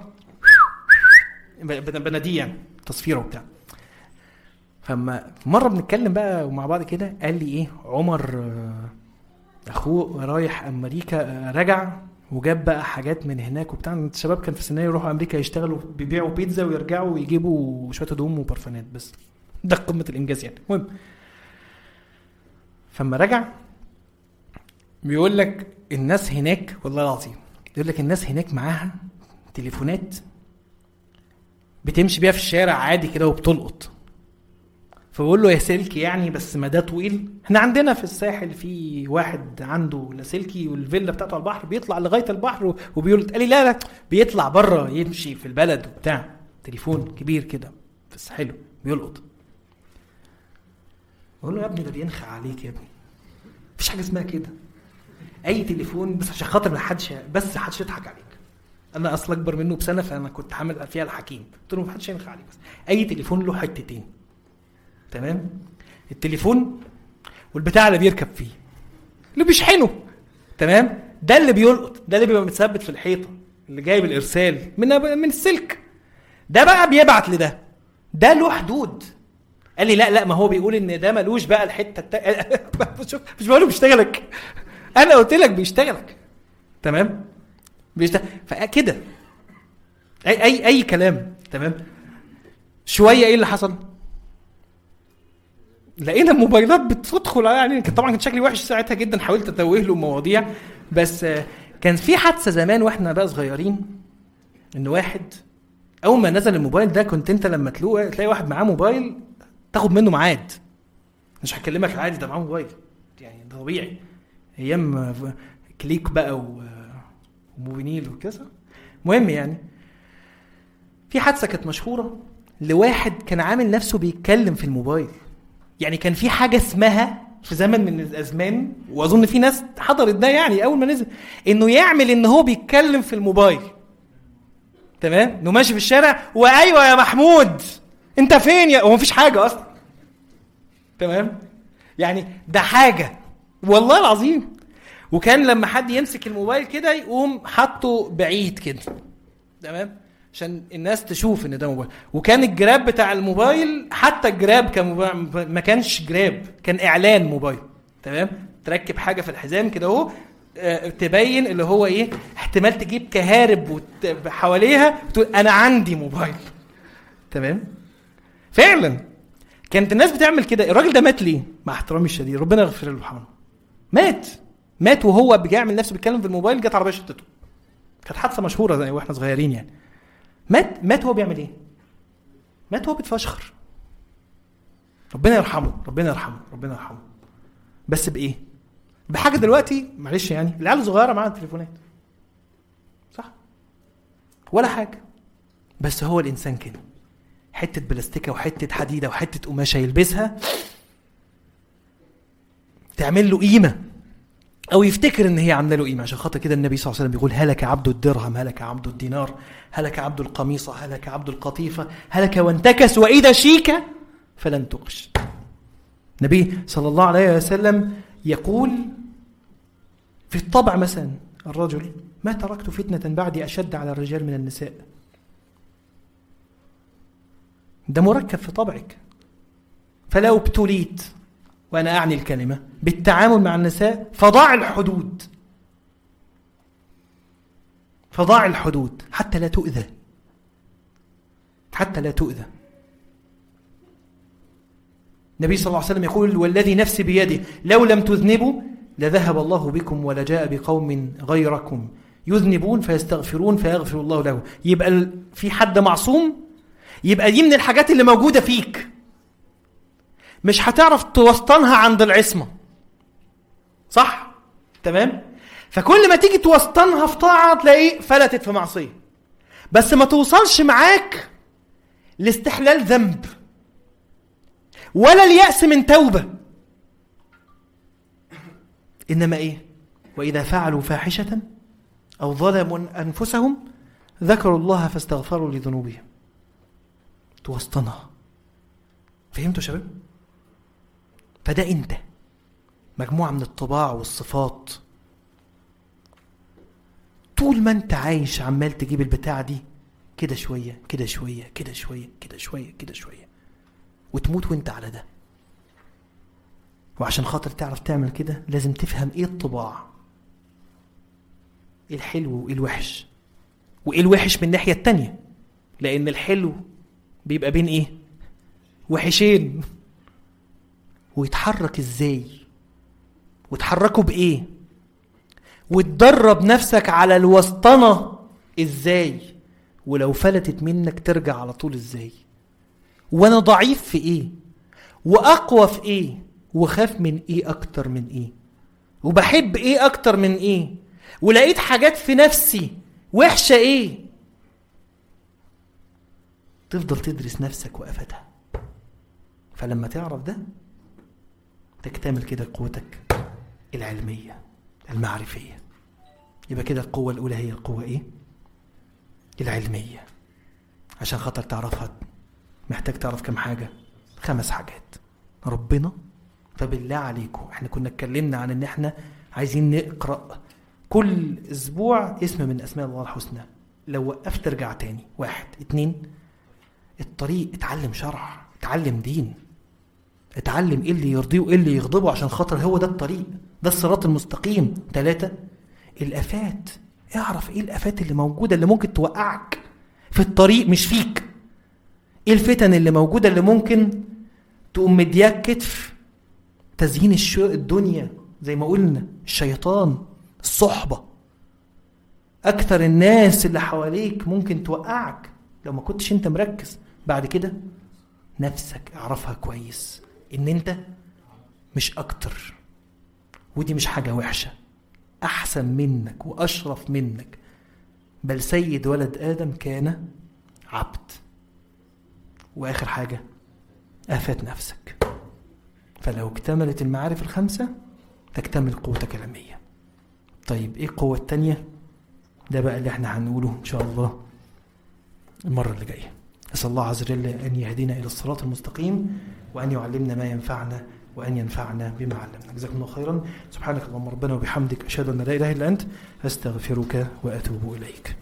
بناديه يعني تصفيره وبتاع. فما مره بنتكلم بقى ومع بعض كده، قال لي ايه، عمر اخوه رايح امريكا، رجع وجاب بقى حاجات من هناك وبتاع. الشباب كان في سنه يروحوا امريكا يشتغلوا بيبيعوا بيتزا ويرجعوا ويجيبوا شويه هدوم وبرفانات بس، ده قمه الانجاز يعني. المهم فما رجع بيقول لك الناس هناك والله العظيم، بيقول لك الناس هناك معاها تليفونات بتمشي بيها في الشارع عادي كده وبتلقط. فبقول له يا سلكي يعني، بس ما ده طويل. احنا عندنا في الساحل في واحد عنده لاسلكي والفيلا بتاعته على البحر، بيطلع لغايه البحر وبيقول، قال لي لا لا بيطلع بره يمشي في البلد وبتاع، تليفون كبير كده بس حلو بيلقط. بقول له يا ابني ده بينخع عليك يا ابني، مفيش حاجه اسمها كده. اي تليفون بس عشان خاطر ما حدش، بس حدش يضحك عليك. انا اصلا اكبر منه بسنه، فانا كنت حامل فيها الحكيم، قلت له ما حدش ينخع عليك، بس اي تليفون له حتتين، تمام؟ التليفون والبتاع اللي بيركب فيه اللي بيشحنه، تمام؟ ده اللي بيلقط، ده اللي بيبقى متثبت في الحيطه اللي جايب الارسال من من السلك ده، بقى بيبعت لده، ده له حدود. قال لي لا لا ما هو بيقول ان ده ملوش بقى الحته التا... شوف مش بقوله بيشتغلك، انا قلت لك بيشتغلك، تمام؟ بيشتغل. فكده اي اي اي كلام، تمام؟ شويه ايه اللي حصل؟ لقينا الموبايلات بتدخل يعني. طبعا كان شكلي وحش ساعتها جدا، حاولت اتوه له مواضيع، بس كان في حادثه زمان واحنا بقى صغيرين، ان واحد اول ما نزل الموبايل ده، كنت انت لما تلاقي تلاقي واحد معاه موبايل تاخد منه ميعاد، مش هكلمك عادي ده معاه موبايل يعني، ده طبيعي ايام كليك بقى وموبينيل وكذا. مهم يعني في حادثه كانت مشهوره لواحد كان عامل نفسه بيتكلم في الموبايل، يعني كان في حاجة اسمها في زمن من الأزمان، وأظن في ناس حضرت ده يعني أول ما نزل، إنه يعمل إن هو بيتكلم في الموبايل. تمام؟ إنه ماشي في الشارع وأيوة يا محمود أنت فين يا، هو مفيش حاجة أصلا. تمام؟ يعني ده حاجة والله العظيم. وكان لما حد يمسك الموبايل كده يقوم حطه بعيد كده، تمام، عشان الناس تشوف ان ده موبايل. وكان الجراب بتاع الموبايل، حتى الجراب كان ما كانش جراب، كان اعلان موبايل. تمام؟ تركب حاجه في الحزام كده اهو تبين اللي هو ايه، احتمال تجيب كهارب حواليها وتقول انا عندي موبايل. تمام؟ فعلا كانت الناس بتعمل كده. الراجل ده مات ليه؟ مع احترامي الشديد، ربنا يغفر له ويرحمه، مات مات وهو بيعمل نفسه بيتكلم في الموبايل، جت عربيه شتته. كانت حادثه مشهوره زي واحنا صغيرين يعني. مات مات هو بيعمل ايه؟ مات هو بيتفشخر. ربنا يرحمه ربنا يرحمه ربنا يرحمه. بس بايه؟ بحاجه دلوقتي معلش يعني العيال الصغيره معاها تليفونات، صح؟ ولا حاجه. بس هو الانسان كده، حته بلاستيكه وحته حديده وحته قماشه يلبسها تعمل له قيمه، او يفتكر ان هي عامله له قيمه. عشان خاطر كده النبي صلى الله عليه وسلم بيقول هلك عبد الدرهم، هلك عبد الدينار، هلك عبد القميصه، هلك عبد القطيفه، هلك وانتكس واذا شيك فلن تقش. النبي صلى الله عليه وسلم يقول في الطبع مثلا الرجل، ما تركت فتنه بعدي اشد على الرجال من النساء. ده مركب في طبعك. فلو ابتليت، وأنا أعني الكلمة، بالتعامل مع النساء فضاع الحدود، فضاع الحدود حتى لا تؤذى، حتى لا تؤذى. النبي صلى الله عليه وسلم يقول والذي نفسي بيده لو لم تذنبوا لذهب الله بكم ولجاء بقوم غيركم يذنبون فيستغفرون فيغفر الله له. يبقى في حد معصوم، يبقى دي من الحاجات اللي موجودة فيك، مش هتعرف توسطنها عند العصمة، صح؟ تمام؟ فكل ما تيجي توسطنها في طاعة تلاقيه فلتت في معصية، بس ما توصلش معاك لاستحلال ذنب ولا اليأس من توبة. إنما إيه؟ وإذا فعلوا فاحشة أو ظلموا أنفسهم ذكروا الله فاستغفروا لذنوبهم. توسطنها. فهمتوا شباب؟ فده انت مجموعة من الطباع والصفات. طول ما انت عايش عمال تجيب البتاع دي كده شوية كده شوية كده شوية كده شوية كده شوية، وتموت وانت على ده. وعشان خاطر تعرف تعمل كده لازم تفهم ايه الطباع، ايه الحلو وايه الوحش، وايه الوحش من الناحية التانية، لان الحلو بيبقى بين ايه؟ وحشين. ويتحرك ازاي، وتحركوا بايه، وتدرب نفسك على الوسطنة ازاي، ولو فلتت منك ترجع على طول ازاي، وانا ضعيف في ايه، واقوى في ايه، وخاف من ايه اكتر من ايه، وبحب ايه اكتر من ايه، ولقيت حاجات في نفسي وحشة ايه. تفضل تدرس نفسك وقفتها. فلما تعرف ده تكتمل كده قوتك العلمية المعرفية. يبقى كده القوة الأولى هي القوة إيه؟ العلمية. عشان خاطر تعرفها محتاج تعرف كم حاجة؟ خمس حاجات. ربنا. فبالله عليكم احنا كنا اتكلمنا عن ان احنا عايزين نقرأ كل اسبوع اسم من اسماء الله الحسنى. لو وقفت ارجع تاني. واحد. اتنين، الطريق. اتعلم شرع، اتعلم دين، اتعلم ايه اللي يرضيه وايه اللي يغضبه، عشان خاطر هو ده الطريق، ده الصراط المستقيم. ثلاثة، الآفات. اعرف ايه الآفات اللي موجودة اللي ممكن توقعك في الطريق مش فيك. ايه الفتن اللي موجودة اللي ممكن تقوم مدياك كتف. تزيين الدنيا زي ما قلنا، الشيطان، الصحبة، اكثر الناس اللي حواليك ممكن توقعك لو ما كنتش انت مركز. بعد كده نفسك اعرفها كويس ان انت مش اكتر، ودي مش حاجة وحشة، احسن منك واشرف منك، بل سيد ولد ادم كان عبد. واخر حاجة آفات نفسك. فلو اكتملت المعارف الخمسة تكتمل قوتك العلمية. طيب ايه القوة التانية؟ ده بقى اللي احنا هنقوله ان شاء الله المرة اللي جاية. أسأل الله عز وجل أن يهدينا إلى الصراط المستقيم، وأن يعلمنا ما ينفعنا، وأن ينفعنا بما علمنا. جزاكم الله خيرا. سبحانك اللهم ربنا وبحمدك، أشهد أن لا إله إلا أنت، أستغفرك وأتوب إليك.